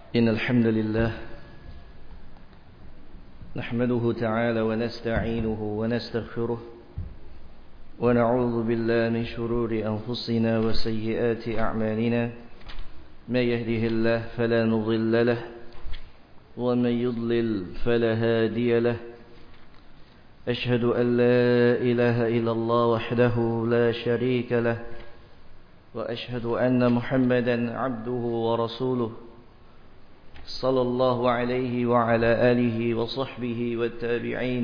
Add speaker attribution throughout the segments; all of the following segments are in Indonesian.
Speaker 1: إن الحمد لله نحمده تعالى ونستعينه ونستغفره ونعوذ بالله من شرور أنفسنا وسيئات أعمالنا ما يهده الله فلا مضل له ومن يضلل فلا هادي له أشهد أن لا إله إلا الله وحده لا شريك له وأشهد أن محمدا عبده ورسوله صلى الله عليه وعلى آله وصحبه والتابعين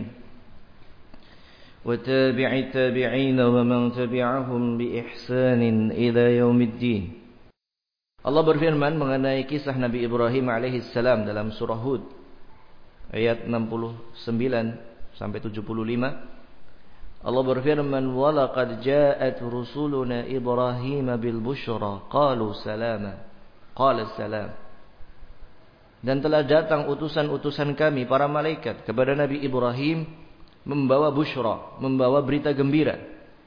Speaker 1: وتابع التابعين ومن تبعهم بإحسان إلى يوم الدين. Allah berfirman mengenai kisah Nabi Ibrahim alaihissalam dalam surah Hud ayat 69 sampai 75. Allah berfirman, "Walaqad ja'at rusuluna Ibrahim bil busyra qalu salama." Qala salam. Dan telah datang utusan-utusan kami para malaikat kepada Nabi Ibrahim membawa busyra, membawa berita gembira.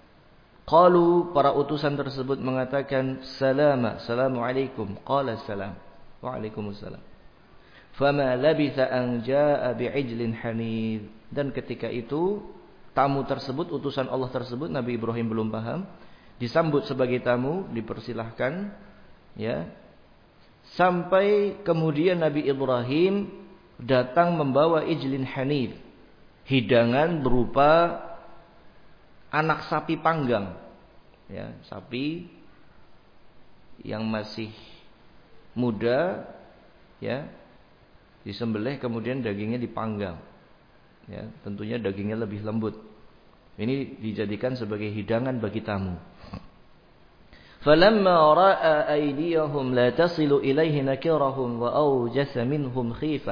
Speaker 1: Qalu, para utusan tersebut mengatakan salama, assalamualaikum. Qala salam, waalaikumsalam. Fama labitha an jaa bi'ijlin hanid. Dan ketika itu tamu tersebut, utusan Allah tersebut, Nabi Ibrahim belum paham, disambut sebagai tamu, dipersilahkan, ya. Sampai kemudian Nabi Ibrahim datang membawa ijlin hanif, hidangan berupa anak sapi panggang, ya, sapi yang masih muda, ya, disembelih kemudian dagingnya dipanggang, ya, tentunya dagingnya lebih lembut. Ini dijadikan sebagai hidangan bagi tamu. فَلَمَّا رَأَى أَيْدِيَهُمْ لَا تَصِلُ إِلَيْهِ نَكِرَهُمْ وَأَوْجَسَ مِنْهُمْ خِيفَةً.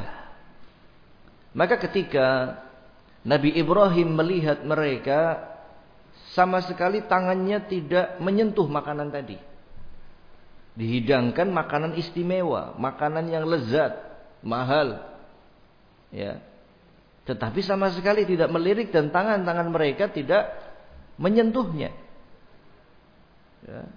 Speaker 1: Maka ketika Nabi Ibrahim melihat mereka sama sekali tangannya tidak menyentuh makanan tadi. Dihidangkan makanan istimewa, makanan yang lezat, mahal, ya. Tetapi sama sekali tidak melirik dan tangan-tangan mereka tidak menyentuhnya. Ya.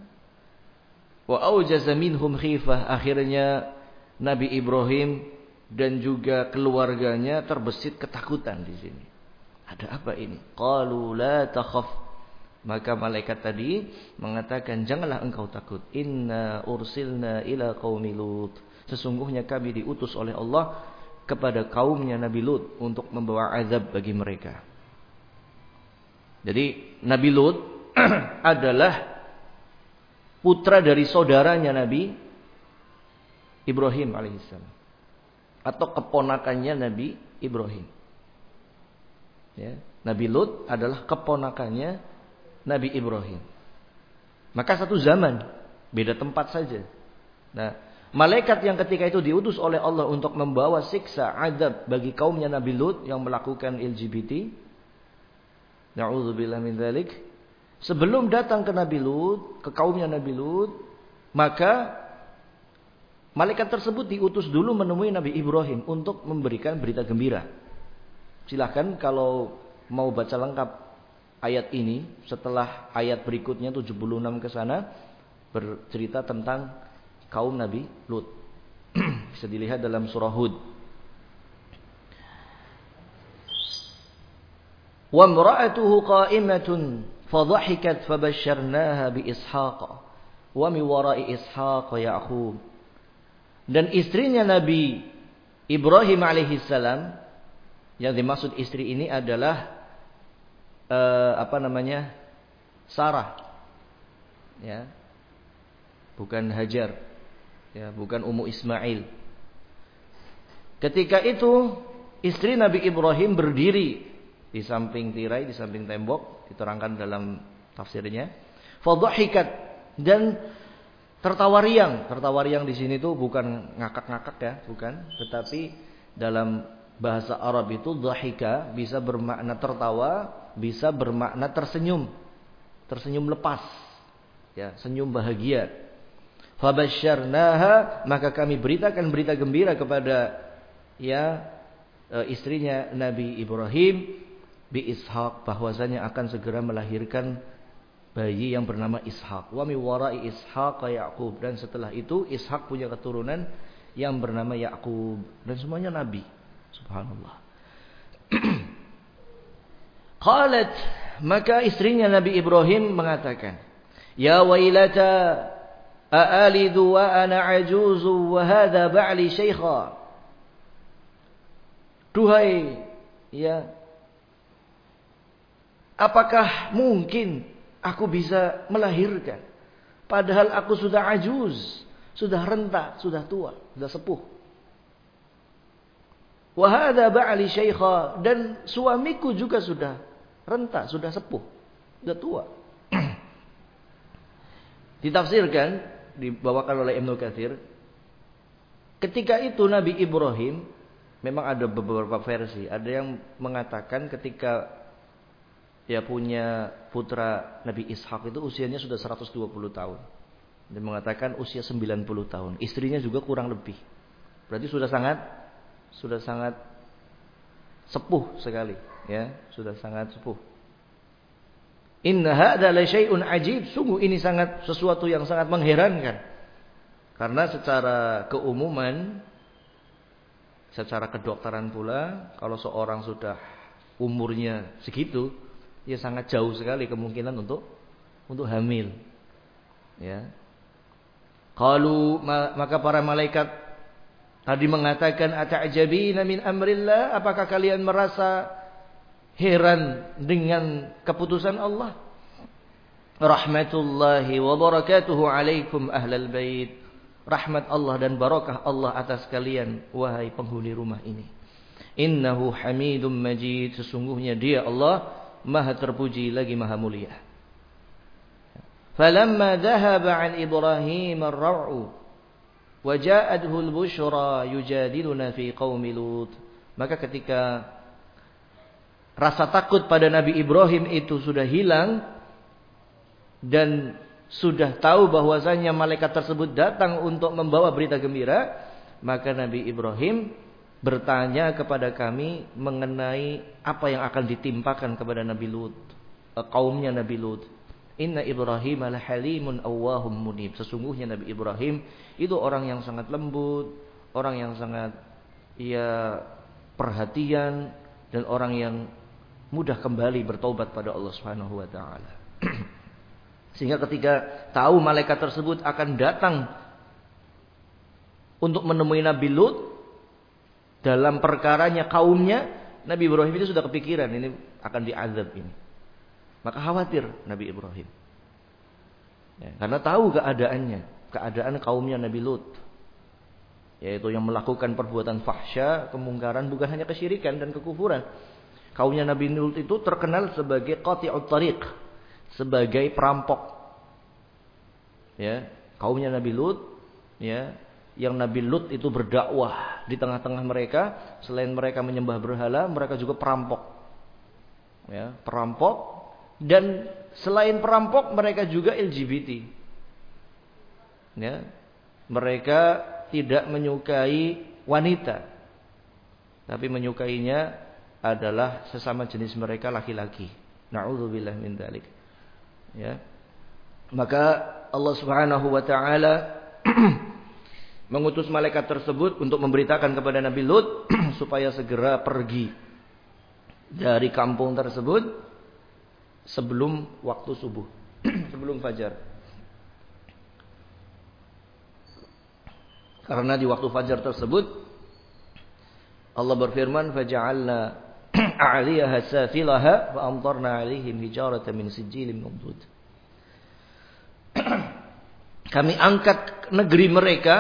Speaker 1: Wa aujaza minhum khifah. Akhirnya Nabi Ibrahim dan juga keluarganya terbesit ketakutan di sini. Ada apa ini? Qalu la takhaf. Maka malaikat tadi mengatakan, janganlah engkau takut. Inna ursilna ila qaumi Lut. Sesungguhnya kami diutus oleh Allah kepada kaumnya Nabi Lut untuk membawa azab bagi mereka. Jadi Nabi Lut adalah putra dari saudaranya Nabi Ibrahim alaihissalam, atau keponakannya Nabi Ibrahim. Ya, Nabi Lut adalah keponakannya Nabi Ibrahim. Maka satu zaman, beda tempat saja. Nah, malaikat yang ketika itu diutus oleh Allah untuk membawa siksa azab bagi kaumnya Nabi Lut yang melakukan LGBT, na'udzubillah min dzalik. Sebelum datang ke Nabi Lut, ke kaumnya Nabi Lut, maka malaikat tersebut diutus dulu menemui Nabi Ibrahim untuk memberikan berita gembira. Silahkan kalau mau baca lengkap ayat ini, setelah ayat berikutnya 76 ke sana, bercerita tentang kaum Nabi Lut. Bisa dilihat dalam surah Hud. Wa imra'atuhu qa'imatun فضحكت فبشرناها بإسحاق ومن وراء إسحاق يعقوب. Dan istrinya Nabi Ibrahim alaihissalam, yang dimaksud istri ini adalah Sarah, ya, bukan Hajar, ya, bukan Ummu Ismail. Ketika itu istri Nabi Ibrahim berdiri di samping tirai, di samping tembok, diterangkan dalam tafsirnya. Fadhahikat, dan tertawa riang. Tertawa riang di sini tuh bukan ngakak-ngakak, ya, bukan, tetapi dalam bahasa Arab itu dhahika bisa bermakna tertawa, bisa bermakna tersenyum. Tersenyum lepas, ya, senyum bahagia. Fabasyarnaha, maka kami beritakan berita gembira kepada, ya, istrinya Nabi Ibrahim bi Ishaq, bahwasanya akan segera melahirkan bayi yang bernama Ishaq. Wa mi wara'i Ishaq Yaqub, dan setelah itu Ishaq punya keturunan yang bernama Yakub, dan semuanya nabi. Subhanallah. Qalat, maka istrinya Nabi Ibrahim mengatakan, ya wailata aalidu wa ana ajuzu wa hadha ba'li syaikha. Duhai, ya, apakah mungkin aku bisa melahirkan padahal aku sudah ajuz, sudah renta, sudah tua, sudah sepuh. Wa hadha ba'li syaikha, dan suamiku juga sudah renta, sudah sepuh, sudah tua. Ditafsirkan, dibawakan oleh Ibnu Katsir, ketika itu Nabi Ibrahim, memang ada beberapa versi. Ada yang mengatakan ketika dia punya putra Nabi Ishak itu usianya sudah 120 tahun. Dia mengatakan usia 90 tahun. Istrinya juga kurang lebih. Berarti sudah sangat sepuh sekali, ya, sudah sangat sepuh. Inna hadza la syai'un ajib, sungguh ini sangat sesuatu yang sangat mengherankan. Karena secara keumuman, secara kedokteran pula, kalau seorang sudah umurnya segitu, ya sangat jauh sekali kemungkinan untuk hamil. Ya. Qalu, maka para malaikat tadi mengatakan, ata'jabina min amrillah, apakah kalian merasa heran dengan keputusan Allah? Rahmatullahi wa barakatuhu alaikum ahlal bait. Rahmat Allah dan barakah Allah atas kalian, wahai penghuni rumah ini. Innahu hamidum majid, sesungguhnya dia Allah maha terpuji lagi maha mulia. Falamma dhahaba an Ibrahim ar-ra'u wa ja'adhu al-bushra yujadiluna fi qaumi Lut. Maka ketika rasa takut pada Nabi Ibrahim itu sudah hilang dan sudah tahu bahwasanya malaikat tersebut datang untuk membawa berita gembira, maka Nabi Ibrahim bertanya kepada kami mengenai apa yang akan ditimpakan kepada Nabi Lut, kaumnya Nabi Lut. Inna Ibrahim la halimun awwahum munib. Sesungguhnya Nabi Ibrahim itu orang yang sangat lembut, orang yang sangat perhatian, dan orang yang mudah kembali bertaubat pada Allah Subhanahu wa taala. Sehingga ketika tahu malaikat tersebut akan datang untuk menemui Nabi Lut dalam perkaranya kaumnya, Nabi Ibrahim itu sudah kepikiran ini akan diazab ini. Maka khawatir Nabi Ibrahim. Ya, karena tahu keadaan kaumnya Nabi Lut. Yaitu yang melakukan perbuatan fahsya, kemungkaran, bukan hanya kesyirikan dan kekufuran. Kaumnya Nabi Lut itu terkenal sebagai qati'ut tariq, sebagai perampok. Ya, kaumnya Nabi Lut, ya, yang Nabi Lut itu berdakwah di tengah-tengah mereka, selain mereka menyembah berhala, mereka juga perampok. Ya, perampok. Dan selain perampok, mereka juga LGBT. Ya, mereka tidak menyukai wanita, tapi menyukainya adalah sesama jenis mereka laki-laki. Na'udzubillah min dzalik. Ya. Maka Allah Subhanahu wa taala mengutus malaikat tersebut untuk memberitakan kepada Nabi Lut supaya segera pergi dari kampung tersebut sebelum waktu subuh, sebelum fajar. Karena di waktu fajar tersebut Allah berfirman, faja'alna a'liyaha safilaha wa amtarna 'alaihim hijaratan min sijilin mamdud. Kami angkat negeri mereka,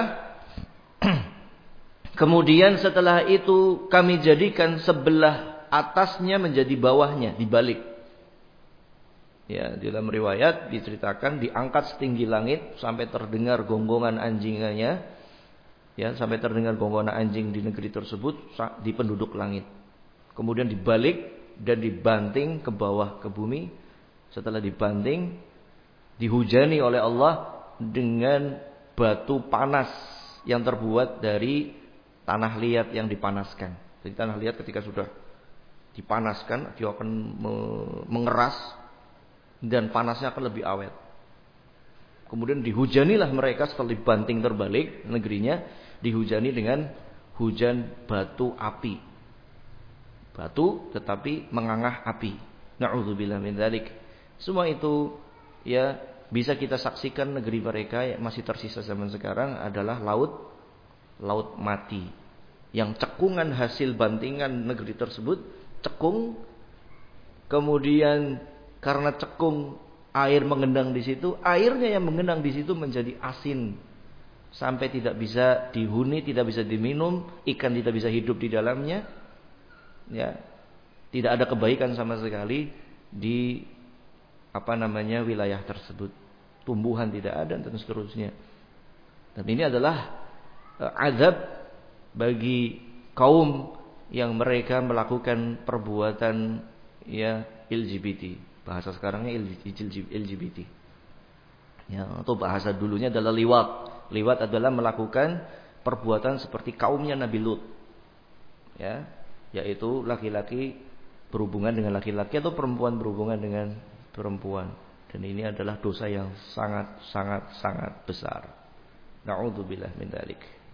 Speaker 1: kemudian setelah itu kami jadikan sebelah atasnya menjadi bawahnya, dibalik. Ya, dalam riwayat diceritakan diangkat setinggi langit sampai terdengar gonggongan anjingnya, ya, sampai terdengar gonggongan anjing di negeri tersebut di penduduk langit. Kemudian dibalik dan dibanting ke bawah ke bumi. Setelah dibanting, dihujani oleh Allah dengan batu panas yang terbuat dari tanah liat yang dipanaskan. Jadi tanah liat ketika sudah dipanaskan, dia akan mengeras dan panasnya akan lebih awet. Kemudian dihujanilah mereka setelah dibanting terbalik negerinya, dihujani dengan hujan batu api. Batu tetapi mengangah api. Na'udzubillah min dzalik. Semua itu ya bisa kita saksikan negeri mereka yang masih tersisa zaman sekarang adalah laut mati. Yang cekungan hasil bantingan negeri tersebut cekung, kemudian karena cekung air mengendang di situ, airnya yang mengendang di situ menjadi asin sampai tidak bisa dihuni, tidak bisa diminum, ikan tidak bisa hidup di dalamnya. Ya. Tidak ada kebaikan sama sekali di wilayah tersebut. Tumbuhan tidak ada dan seterusnya. Dan ini adalah azab bagi kaum yang mereka melakukan perbuatan ya LGBT. Bahasa sekarangnya LGBT. Ya, atau bahasa dulunya adalah liwat. Liwat adalah melakukan perbuatan seperti kaumnya Nabi Lut. Ya, yaitu laki-laki berhubungan dengan laki-laki atau perempuan berhubungan dengan perempuan. Dan ini adalah dosa yang sangat besar. Na'udzubillah min dzalik.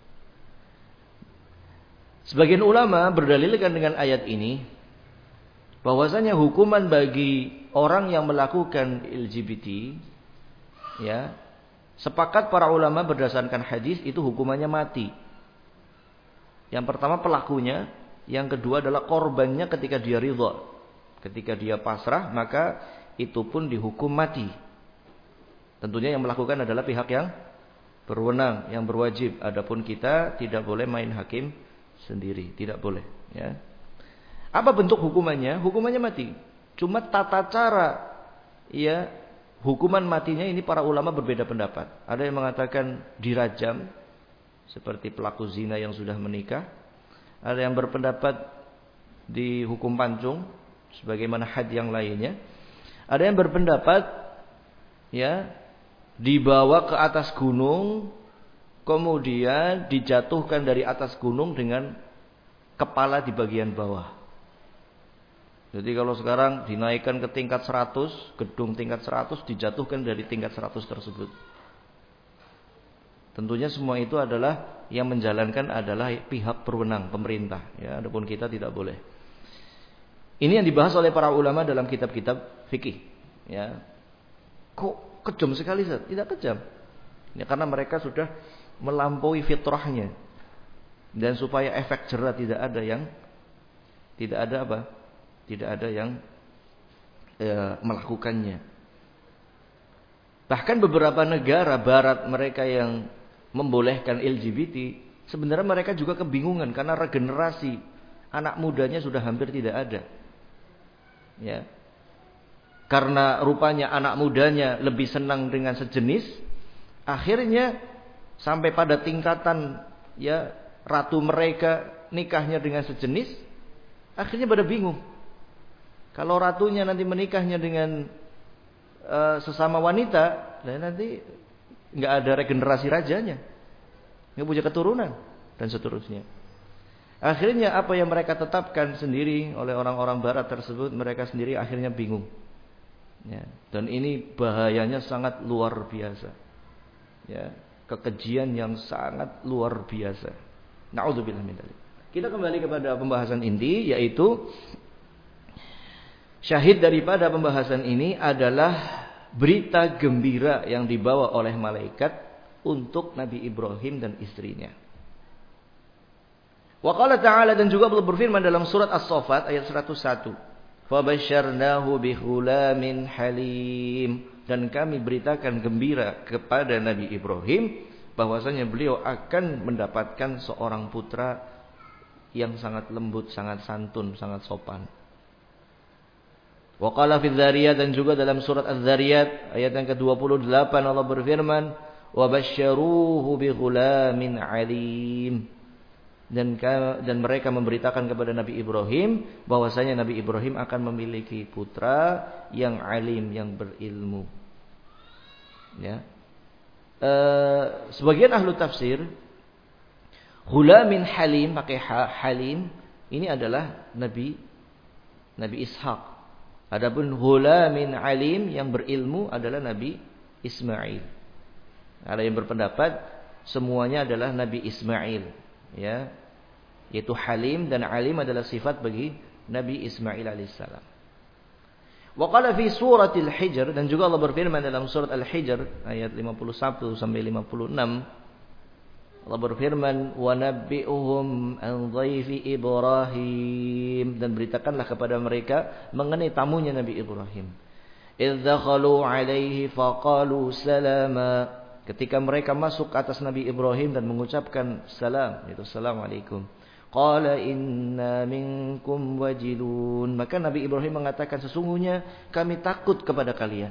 Speaker 1: Sebagian ulama berdalilkan dengan ayat ini bahwasanya hukuman bagi orang yang melakukan LGBT, ya, sepakat para ulama berdasarkan hadis itu hukumannya mati. Yang pertama pelakunya, yang kedua adalah korbannya ketika dia ridha. Ketika dia pasrah, maka itu pun dihukum mati. Tentunya yang melakukan adalah pihak yang berwenang, yang berwajib. Adapun kita tidak boleh main hakim sendiri, tidak boleh, ya. Apa bentuk hukumannya? Hukumannya mati. Cuma tata cara ya hukuman matinya ini para ulama berbeda pendapat. Ada yang mengatakan dirajam seperti pelaku zina yang sudah menikah. Ada yang berpendapat dihukum pancung sebagaimana had yang lainnya. Ada yang berpendapat ya dibawa ke atas gunung, kemudian dijatuhkan dari atas gunung dengan kepala di bagian bawah. Jadi kalau sekarang dinaikkan ke tingkat 100, gedung tingkat 100 dijatuhkan dari tingkat 100 tersebut. Tentunya semua itu adalah yang menjalankan adalah pihak berwenang, pemerintah. Ya, adapun kita tidak boleh. Ini yang dibahas oleh para ulama dalam kitab-kitab fikih. Ya, kok kejam sekali, Ustaz? Tidak kejam. Ya, karena mereka sudah melampaui fitrahnya. Dan supaya efek jerah tidak ada yang melakukannya. Bahkan beberapa negara barat mereka yang membolehkan LGBT, sebenarnya mereka juga kebingungan karena regenerasi anak mudanya sudah hampir tidak ada. Ya. Karena rupanya anak mudanya lebih senang dengan sejenis, akhirnya sampai pada tingkatan ya ratu mereka nikahnya dengan sejenis, akhirnya pada bingung. Kalau ratunya nanti menikahnya dengan sesama wanita, nanti nggak ada regenerasi rajanya, nggak punya keturunan dan seterusnya. Akhirnya apa yang mereka tetapkan sendiri oleh orang-orang barat tersebut, mereka sendiri akhirnya bingung. Ya, dan ini bahayanya sangat luar biasa. Ya, kekejian yang sangat luar biasa. Na'udzubillah min dzalik. Kita kembali kepada pembahasan inti, yaitu syahid daripada pembahasan ini adalah berita gembira yang dibawa oleh malaikat untuk Nabi Ibrahim dan istrinya. Wa qala ta'ala, dan juga Allah berfirman dalam surat As-Saffat ayat 101. Fabasyarnahu bighulamin halim, dan kami beritakan gembira kepada Nabi Ibrahim bahwasanya beliau akan mendapatkan seorang putra yang sangat lembut, sangat santun, sangat sopan. Wa qala fi Dzariyat, dan juga dalam surat Az-Dzariyat ayat yang ke-28 Allah berfirman, wa basyaruhu bighulamin alim, dan mereka memberitakan kepada Nabi Ibrahim bahwasanya Nabi Ibrahim akan memiliki putra yang alim, yang berilmu. Ya. Sebagian ahlu tafsir ghulamin halim, pakai halim, ini adalah Nabi Ishaq. Adapun ghulamin alim yang berilmu adalah Nabi Ismail. Ada yang berpendapat semuanya adalah Nabi Ismail, ya. Yaitu Halim dan Alim adalah sifat bagi Nabi Ismail alaihissalam. Wa qala fi suratil Hijr, dan juga Allah berfirman dalam surat Al-Hijr ayat 51 sampai 56. Allah berfirman, "Wa nabbi'uhum an dhaifi Ibrahim," dan beritakanlah kepada mereka mengenai tamunya Nabi Ibrahim. "Idz dakhalu 'alaihi faqalu salama," ketika mereka masuk ke atas Nabi Ibrahim dan mengucapkan salam, yaitu assalamualaikum. "Qala inna minkum wajilun," maka Nabi Ibrahim mengatakan, sesungguhnya kami takut kepada kalian.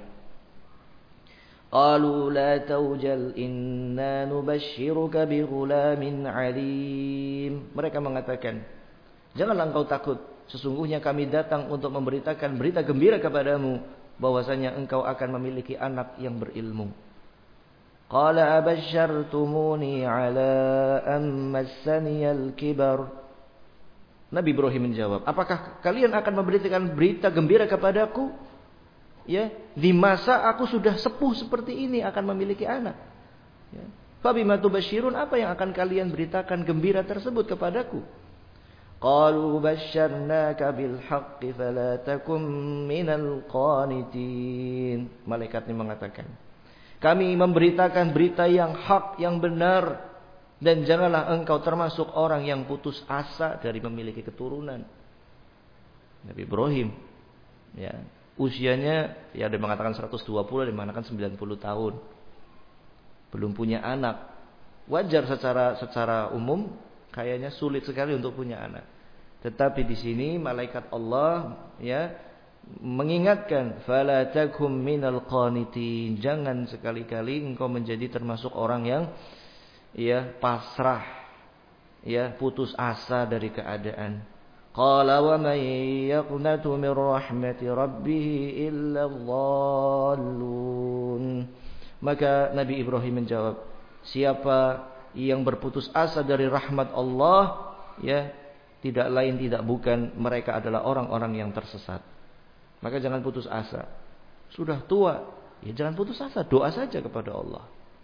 Speaker 1: "Qalu la tawjal inna nubashshiruka bi ghulamin 'alim," mereka mengatakan, janganlah engkau takut, sesungguhnya kami datang untuk memberitakan berita gembira kepadamu bahwasanya engkau akan memiliki anak yang berilmu. "Qala abashshartumuni 'ala an massaniyal kibar," Nabi Ibrahim menjawab, apakah kalian akan memberitakan berita gembira kepadaku, ya, di masa aku sudah sepuh seperti ini akan memiliki anak, ya. Fabima tubasyirun, apa yang akan kalian beritakan gembira tersebut kepadaku? Qalu basyarnaka bil haqqi fala takum minal qanitin. Malaikatnya mengatakan, kami memberitakan berita yang hak, yang benar, dan janganlah engkau termasuk orang yang putus asa dari memiliki keturunan. Nabi Ibrahim, ya, usianya, ya, ada yang mengatakan 120, ada yang mengatakan 90 tahun. Belum punya anak. Wajar secara umum kayaknya sulit sekali untuk punya anak. Tetapi di sini malaikat Allah, ya, mengingatkan, fala takum minal qanitin, jangan sekali-kali engkau menjadi termasuk orang yang, ya, pasrah, ya, putus asa dari keadaan. Qala wa man yaqnatu min rahmati rabbih illa dhallun. Maka Nabi Ibrahim menjawab, siapa yang berputus asa dari rahmat Allah, ya, tidak lain tidak bukan mereka adalah orang-orang yang tersesat. Maka jangan putus asa. Sudah tua, ya jangan putus asa, doa saja kepada Allah.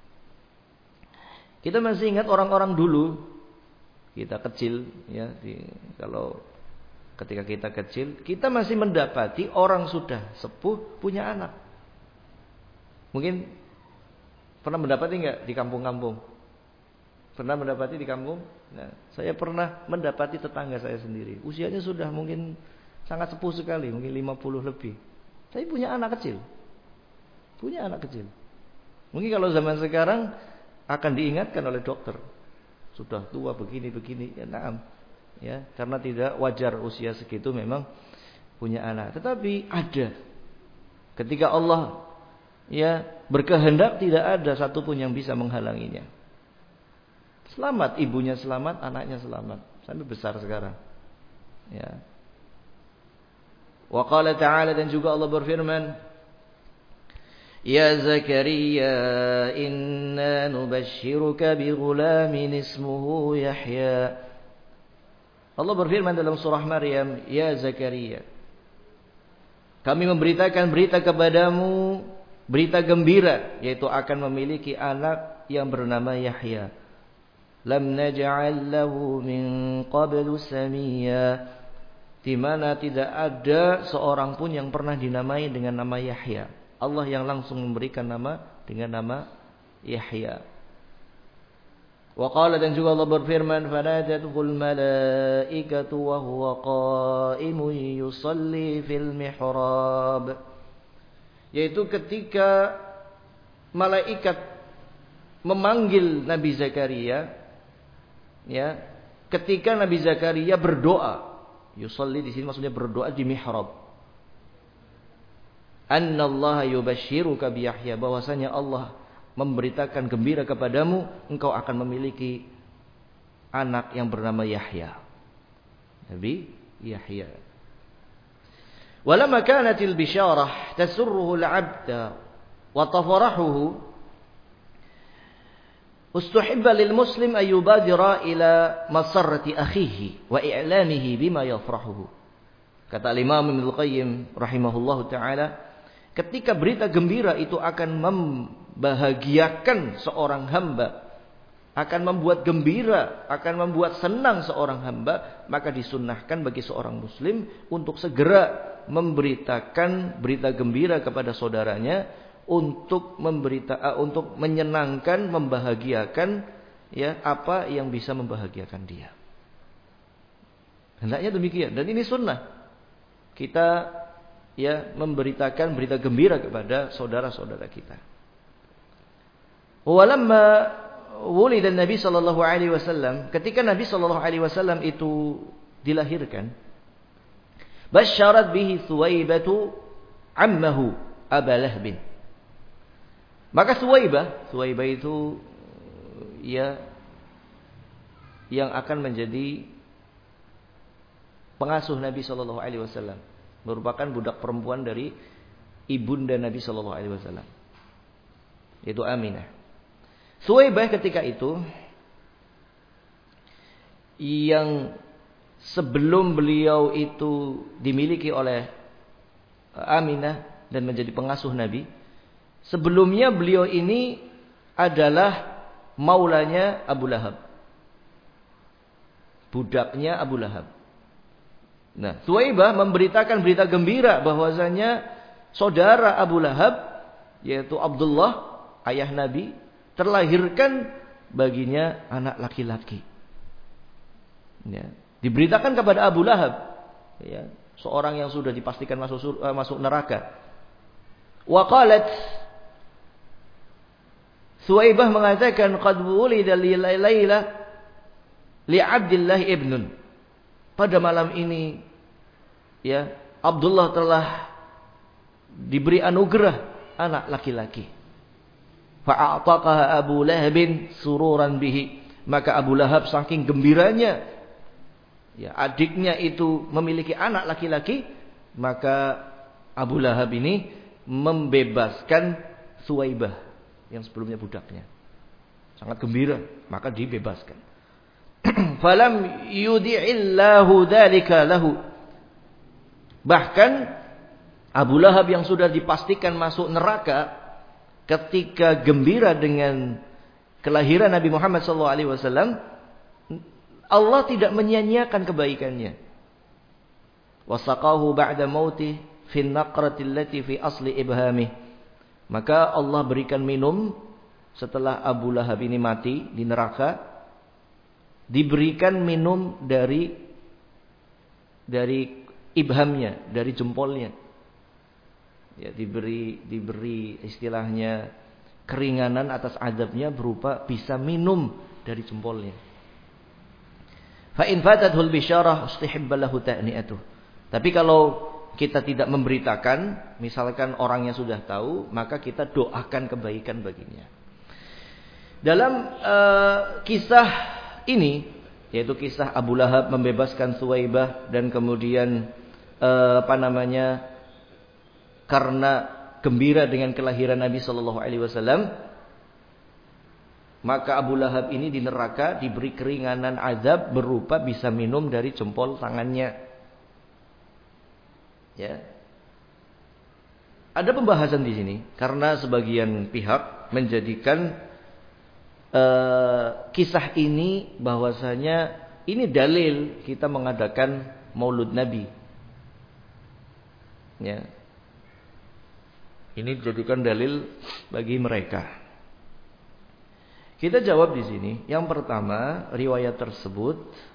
Speaker 1: Kita masih ingat orang-orang dulu, kita kecil, ya, kalau ketika kita kecil, kita masih mendapati orang sudah sepuh punya anak. Mungkin pernah mendapati enggak di kampung-kampung? Pernah mendapati di kampung? Nah, saya pernah mendapati tetangga saya sendiri. Usianya sudah mungkin sangat sepuh sekali, mungkin 50 lebih. Tapi punya anak kecil. Punya anak kecil. Mungkin kalau zaman sekarang akan diingatkan oleh dokter. Sudah tua begini-begini, ya naam. Ya, karena tidak wajar usia segitu memang punya anak. Tetapi ada. Ketika Allah, ya, berkehendak, tidak ada satupun yang bisa menghalanginya. Selamat, ibunya selamat, anaknya selamat. Sampai besar sekarang. Ya. Wa qala ta'ala, dan juga Allah berfirman, Ya Zakaria, inna nubashshiruka bi ghulamin ismuhu Yahya. Allah berfirman dalam surah Maryam, Ya Zakaria, kami memberitakan berita kepadamu, berita gembira, yaitu akan memiliki anak yang bernama Yahya. Lam naj'al lahu min qablu samiyya, di mana tidak ada seorang pun yang pernah dinamai dengan nama Yahya. Allah yang langsung memberikan nama dengan nama Yahya. Wa qala, dan juga Allah berfirman, fanadatul malaikatu wa huwa qa'imun yusalli fil mihrab, yaitu ketika malaikat memanggil Nabi Zakaria, ya, ketika Nabi Zakaria berdoa. Yusalli di sini maksudnya berdoa di mihrab. Annallaha yubashshiruka bi Yahya, bahwasanya Allah memberitakan gembira kepadamu, engkau akan memiliki anak yang bernama Yahya. Nabi Yahya. Walamma kanatil bisyarah tasurruhu al-'abda wa tafarahuhu, ustuhibba lil muslim an yubadira ila masarrati akhihi wa i'lamihi bima yafrahuhu. Kata Imam Ibnu Qayyim rahimahullahu taala, ketika berita gembira itu akan membahagiakan seorang hamba, akan membuat gembira, akan membuat senang seorang hamba, maka disunnahkan bagi seorang muslim untuk segera memberitakan berita gembira kepada saudaranya, untuk untuk menyenangkan, membahagiakan ya apa yang bisa membahagiakan dia. Hendaknya demikian, dan ini sunnah. Kita ya memberitakan berita gembira kepada saudara-saudara kita. Walamma wulida Nabi sallallahu alaihi wasallam, ketika Nabi sallallahu alaihi wasallam itu dilahirkan, basyarat bihi Thuwaibatu ammahu Aba Lahb. Maka Thuwaibah itu ya yang akan menjadi pengasuh Nabi sallallahu alaihi wasallam, merupakan budak perempuan dari ibunda Nabi sallallahu alaihi wasallam, yaitu Aminah. Thuwaibah ketika itu yang sebelum beliau itu dimiliki oleh Aminah dan menjadi pengasuh Nabi, sebelumnya beliau ini adalah maulanya Abu Lahab, budaknya Abu Lahab. Nah, Thuwaibah memberitakan berita gembira bahwasanya saudara Abu Lahab, yaitu Abdullah, ayah Nabi, terlahirkan baginya anak laki-laki. Ya, diberitakan kepada Abu Lahab, ya, seorang yang sudah dipastikan masuk neraka. Wa qalat, Thuwaibah mengatakan, qad wulida laila li Abdillah ibnun. Pada malam ini ya Abdullah telah diberi anugerah anak laki-laki. Fa'ataqaha Abu Lahab sururan bihi. Maka Abu Lahab saking gembiranya ya adiknya itu memiliki anak laki-laki, maka Abu Lahab ini membebaskan Thuwaibah yang sebelumnya budaknya. Sangat gembira, maka dibebaskan. Falam yudi'illahu dzalika lahu. Bahkan Abu Lahab yang sudah dipastikan masuk neraka, ketika gembira dengan kelahiran Nabi Muhammad SAW, Allah tidak menyia-nyiakan kebaikannya. Wasaqahu ba'da mautih fi naqrati allati fi asli ibhamih. Maka Allah berikan minum setelah Abu Lahab ini mati di neraka, diberikan minum dari ibhamnya, dari jempolnya. Ya, diberi istilahnya keringanan atas azabnya berupa bisa minum dari jempolnya. Fa in fatathul bisyarah istihibba lahu ta'ni'atuh. Tapi kalau kita tidak memberitakan, misalkan orang yang sudah tahu, maka kita doakan kebaikan baginya. Dalam kisah ini, yaitu kisah Abu Lahab membebaskan Thuwaibah dan kemudian karena gembira dengan kelahiran Nabi Shallallahu Alaihi Wasallam, maka Abu Lahab ini di neraka diberi keringanan azab berupa bisa minum dari jempol tangannya. Ya, ada pembahasan di sini karena sebagian pihak menjadikan kisah ini bahwasanya ini dalil kita mengadakan Maulud Nabi. Ya. Ini dijadikan dalil bagi mereka. Kita jawab di sini. Yang pertama, riwayat tersebut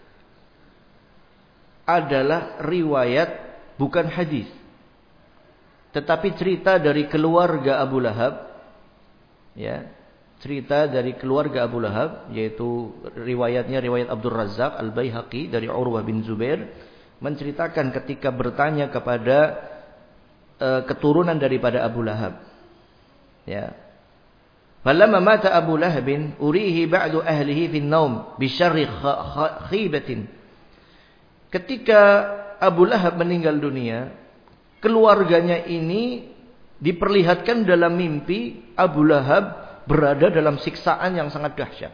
Speaker 1: adalah riwayat bukan hadis, tetapi cerita dari keluarga Abu Lahab. Ya. Cerita dari keluarga Abu Lahab, yaitu riwayatnya riwayat Abdul Razzaq Al-Baihaqi dari Urwah bin Zubair, menceritakan ketika bertanya kepada keturunan daripada Abu Lahab. Ya. Falamma mata Abu Lahab urihi ba'du ahlihi fin naum bi syarri khibatin. Ketika Abu Lahab meninggal dunia, keluarganya ini diperlihatkan dalam mimpi Abu Lahab berada dalam siksaan yang sangat dahsyat.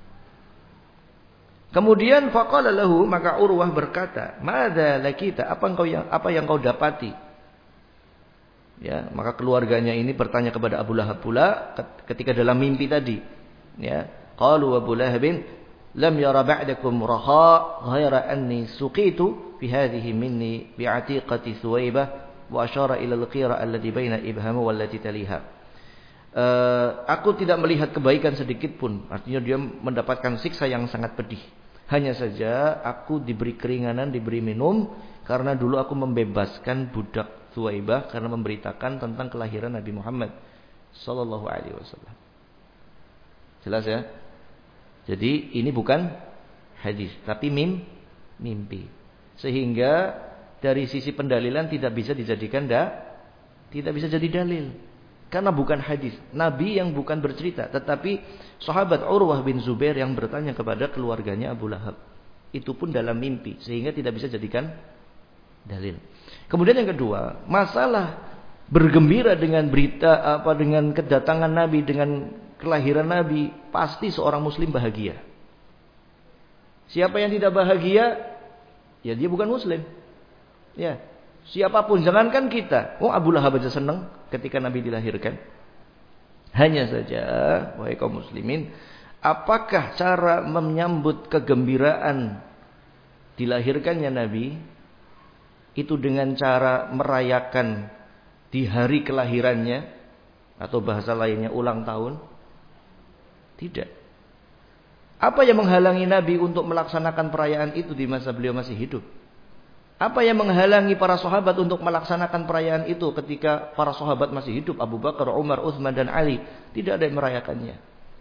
Speaker 1: Kemudian faqala lahu, maka Urwah berkata, "Madza lakita? Apa yang kau dapati?" Ya, maka keluarganya ini bertanya kepada Abu Lahab pula ketika dalam mimpi tadi. Ya, qalu Abu Lahabin lam yara ba'dakum raha ghaira anni suqitu fi hadhihi minni bi'atiqati Thuwaibah wa asyara ila al-qira allati baina ibhamu wallati taliha. Aku tidak melihat kebaikan sedikit pun. Artinya dia mendapatkan siksa yang sangat pedih. Hanya saja aku diberi keringanan, diberi minum karena dulu aku membebaskan budak Thuwaibah karena memberitakan tentang kelahiran Nabi Muhammad sallallahu alaihi wasallam. Jelas ya? Jadi ini bukan hadis, tapi mimpi. Sehingga dari sisi pendalilan tidak bisa dijadikan tidak bisa jadi dalil. Karena bukan hadis. Nabi yang bukan bercerita, tetapi sahabat Urwah bin Zubair yang bertanya kepada keluarganya Abu Lahab. Itu pun dalam mimpi, sehingga tidak bisa jadikan dalil. Kemudian yang kedua, masalah bergembira dengan berita dengan kedatangan Nabi, dengan kelahiran Nabi, pasti seorang muslim bahagia. Siapa yang tidak bahagia, ya dia bukan muslim. Ya, siapapun, jangankan kita. Abu Lahab aja senang ketika Nabi dilahirkan. Hanya saja, wahai kaum muslimin, apakah cara menyambut kegembiraan dilahirkannya Nabi itu dengan cara merayakan di hari kelahirannya, atau bahasa lainnya ulang tahun? Tidak. Apa yang menghalangi Nabi untuk melaksanakan perayaan itu di masa beliau masih hidup? Apa yang menghalangi para sahabat untuk melaksanakan perayaan itu ketika para sahabat masih hidup? Abu Bakar, Umar, Utsman dan Ali. Tidak ada yang merayakannya.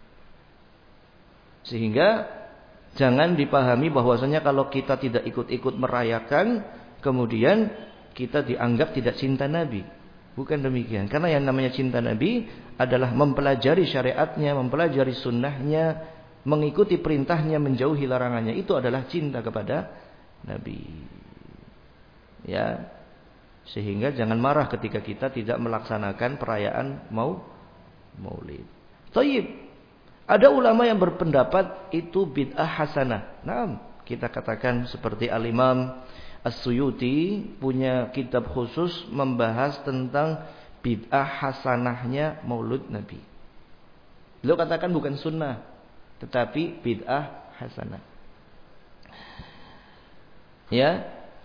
Speaker 1: Sehingga jangan dipahami bahwasanya kalau kita tidak ikut-ikut merayakan, kemudian kita dianggap tidak cinta Nabi. Bukan demikian. Karena yang namanya cinta Nabi adalah mempelajari syariatnya, mempelajari sunnahnya, mengikuti perintahnya, menjauhi larangannya. Itu adalah cinta kepada Nabi. Ya, sehingga jangan marah ketika kita tidak melaksanakan perayaan Maulid. Thayyib. Ada ulama yang berpendapat itu bid'ah hasanah. Nah, kita katakan seperti Al-Imam As-Suyuti punya kitab khusus membahas tentang bid'ah hasanahnya Maulud Nabi. Beliau katakan bukan sunnah, tetapi bid'ah hasanah. Ya.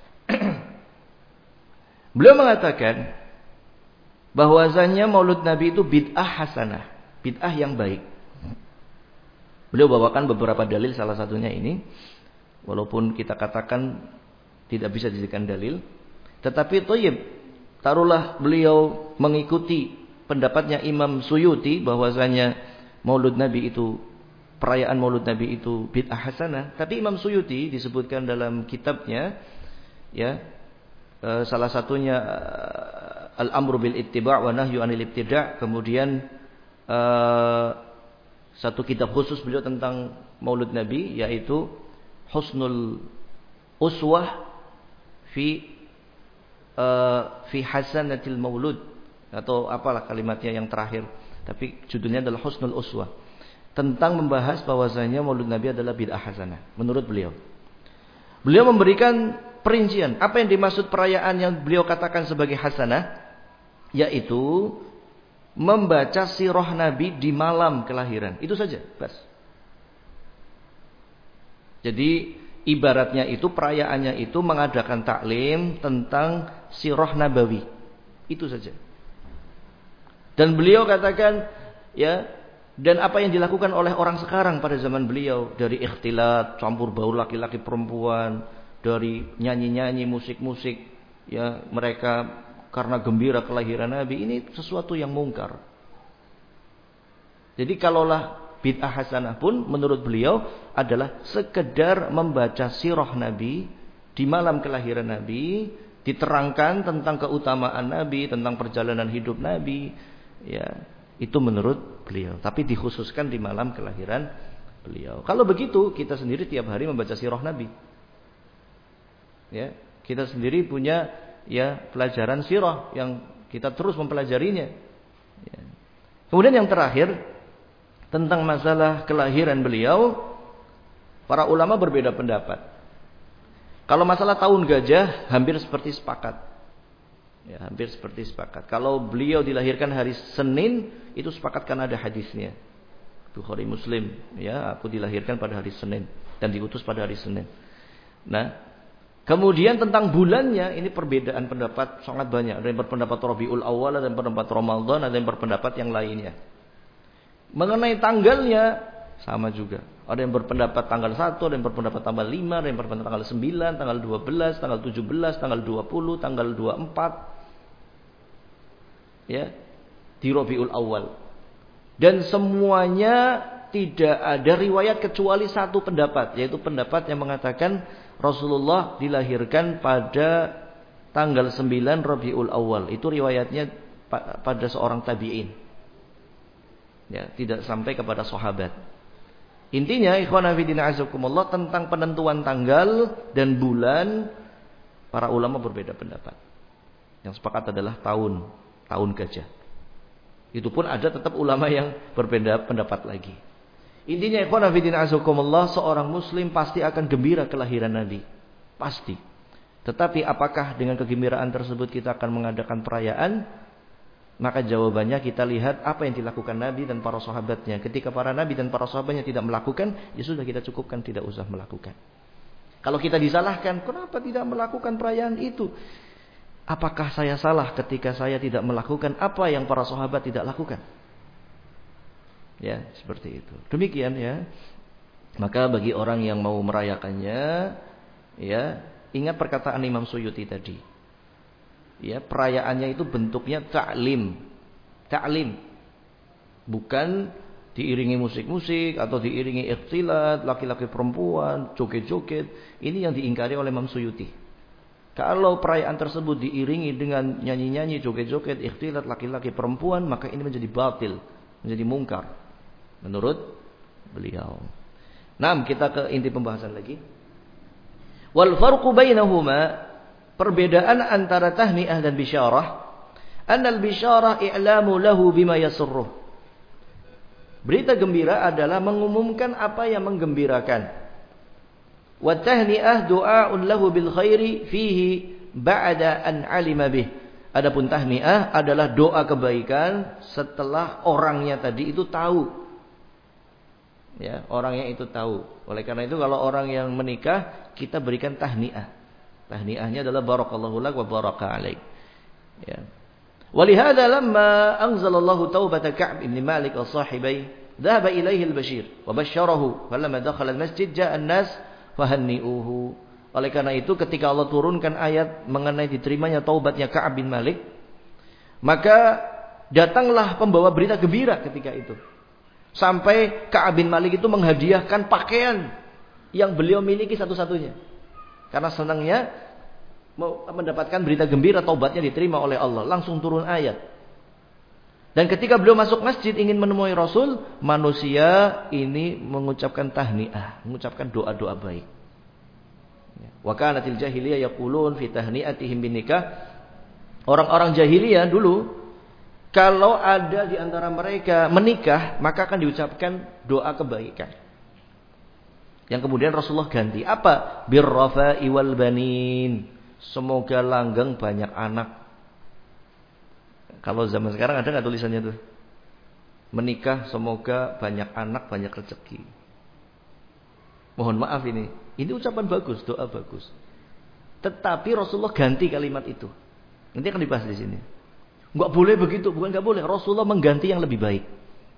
Speaker 1: Beliau mengatakan bahwasanya Maulud Nabi itu bid'ah hasanah, bid'ah yang baik. Beliau bawakan beberapa dalil, salah satunya ini. Walaupun kita katakan tidak bisa dijadikan dalil, tetapi thayyib, taruhlah beliau mengikuti pendapatnya Imam Suyuti bahwasanya Maulud Nabi itu, perayaan Maulud Nabi itu bid'ah hasanah, tapi Imam Suyuti disebutkan dalam kitabnya, ya, salah satunya Al-Amru bil Ittiba' wa Nahyu 'anil Ibtida', kemudian satu kitab khusus beliau tentang Maulud Nabi, yaitu Husnul Uswah fi Hasanatil Maulud, atau apalah kalimatnya yang terakhir, tapi judulnya adalah Husnul Uswah, tentang membahas bahwasanya Maulud Nabi adalah bid'ah hasanah menurut beliau. Beliau memberikan perincian apa yang dimaksud perayaan yang beliau katakan sebagai hasanah, yaitu membaca sirah Nabi di malam kelahiran. Itu saja, bas. Jadi ibaratnya itu, perayaannya itu mengadakan taklim tentang sirah Nabawi. Itu saja. Dan beliau katakan, ya, dan apa yang dilakukan oleh orang sekarang pada zaman beliau, dari ikhtilat, campur baur laki-laki perempuan, dari nyanyi-nyanyi, musik-musik, ya, mereka karena gembira kelahiran Nabi, ini sesuatu yang mungkar. Jadi kalaulah bid'ah hasanah pun menurut beliau adalah sekedar membaca sirah Nabi di malam kelahiran Nabi, diterangkan tentang keutamaan Nabi, tentang perjalanan hidup Nabi, ya, itu menurut beliau. Tapi dikhususkan di malam kelahiran beliau. Kalau begitu kita sendiri tiap hari membaca sirah Nabi. Ya, kita sendiri punya, ya, pelajaran sirah yang kita terus mempelajarinya. Ya. Kemudian yang terakhir tentang masalah kelahiran beliau, para ulama berbeda pendapat. Kalau masalah tahun gajah hampir seperti sepakat. Ya, hampir seperti sepakat. Kalau beliau dilahirkan hari Senin, itu sepakat karena ada hadisnya. Bukhari Muslim, ya, aku dilahirkan pada hari Senin dan diutus pada hari Senin. Nah, kemudian tentang bulannya, ini perbedaan pendapat sangat banyak. Ada yang berpendapat Rabiul Awal, ada yang berpendapat Ramadan, ada yang berpendapat yang lainnya. Mengenai tanggalnya, sama juga. Ada yang berpendapat tanggal 1, ada yang berpendapat tanggal 5, ada yang berpendapat tanggal 9, tanggal 12, tanggal 17, tanggal 20, tanggal 24. Ya, di Rabiul Awal. Dan semuanya tidak ada riwayat kecuali satu pendapat, yaitu pendapat yang mengatakan Rasulullah dilahirkan pada tanggal 9 Rabiul Awal. Itu riwayatnya pada seorang tabi'in. Ya, tidak sampai kepada sahabat. Intinya ikhwan fillah azakumullah, tentang penentuan tanggal dan bulan para ulama berbeda pendapat. Yang sepakat adalah tahun gajah. Itu pun ada tetap ulama yang berbeda pendapat lagi. Intinya ikhwan fillah azakumullah, seorang muslim pasti akan gembira kelahiran Nabi. Pasti. Tetapi apakah dengan kegembiraan tersebut kita akan mengadakan perayaan? Maka jawabannya kita lihat apa yang dilakukan Nabi dan para sahabatnya. Ketika para Nabi dan para sahabatnya tidak melakukan, ya sudah kita cukupkan, tidak usah melakukan. Kalau kita disalahkan, kenapa tidak melakukan perayaan itu? Apakah saya salah ketika saya tidak melakukan apa yang para sahabat tidak lakukan? Ya, seperti itu. Demikian ya. Maka bagi orang yang mau merayakannya, ya, ingat perkataan Imam Suyuti tadi. Ya, perayaannya itu bentuknya ta'lim. Ta'lim. Bukan diiringi musik-musik atau diiringi ikhtilat, laki-laki perempuan, joget-joget. Ini yang diingkari oleh Imam Suyuti. Kalau perayaan tersebut diiringi dengan nyanyi-nyanyi, joget-joget, ikhtilat laki-laki perempuan, maka ini menjadi batil, menjadi mungkar menurut beliau. Nah, kita ke inti pembahasan lagi. Wal farqu bainahuma, perbedaan antara tahniah dan bisyarah, annal bisyarah i'lamu lahu bima yasurruh. Berita gembira adalah mengumumkan apa yang menggembirakan. Wa tahni'ah du'a'un lahu bil khairi fihi ba'da an 'alima bih. Adapun tahni'ah adalah doa kebaikan setelah orangnya tadi itu tahu. Ya, orangnya itu tahu. Oleh karena itu kalau orang yang menikah, kita berikan tahni'ah. Tahni'ahnya adalah barakallahu lak wa baraka 'alaik. Ya. Walihada lamma anzalallahu taubata Ka'b ibn Malik wa sahibai, dhahaba ilaihi al-bashir wa basyarahu, falamma dakhala al-masjid ja'a an-nas fahanni'uhu. Oleh karena itu ketika Allah turunkan ayat mengenai diterimanya taubatnya Ka'ab bin Malik, maka datanglah pembawa berita gembira ketika itu. Sampai Ka'ab bin Malik itu menghadiahkan pakaian yang beliau miliki satu-satunya. Karena senangnya mau mendapatkan berita gembira taubatnya diterima oleh Allah. Langsung turun ayat. Dan ketika beliau masuk masjid ingin menemui Rasul, manusia ini mengucapkan tahniah, mengucapkan doa-doa baik. Wa kanatil jahiliyah yaqulun fi tahniatihim bin nikah. Orang-orang jahiliyah dulu kalau ada di antara mereka menikah, maka akan diucapkan doa kebaikan. Yang kemudian Rasulullah ganti apa? Birrafa'i wal banin. Semoga langgeng banyak anak. Kalau zaman sekarang ada nggak tulisannya tuh? Menikah semoga banyak anak, banyak rezeki. Mohon maaf ini ucapan bagus, doa bagus. Tetapi Rasulullah ganti kalimat itu. Nanti akan dibahas di sini. Enggak boleh begitu, bukan enggak boleh. Rasulullah mengganti yang lebih baik.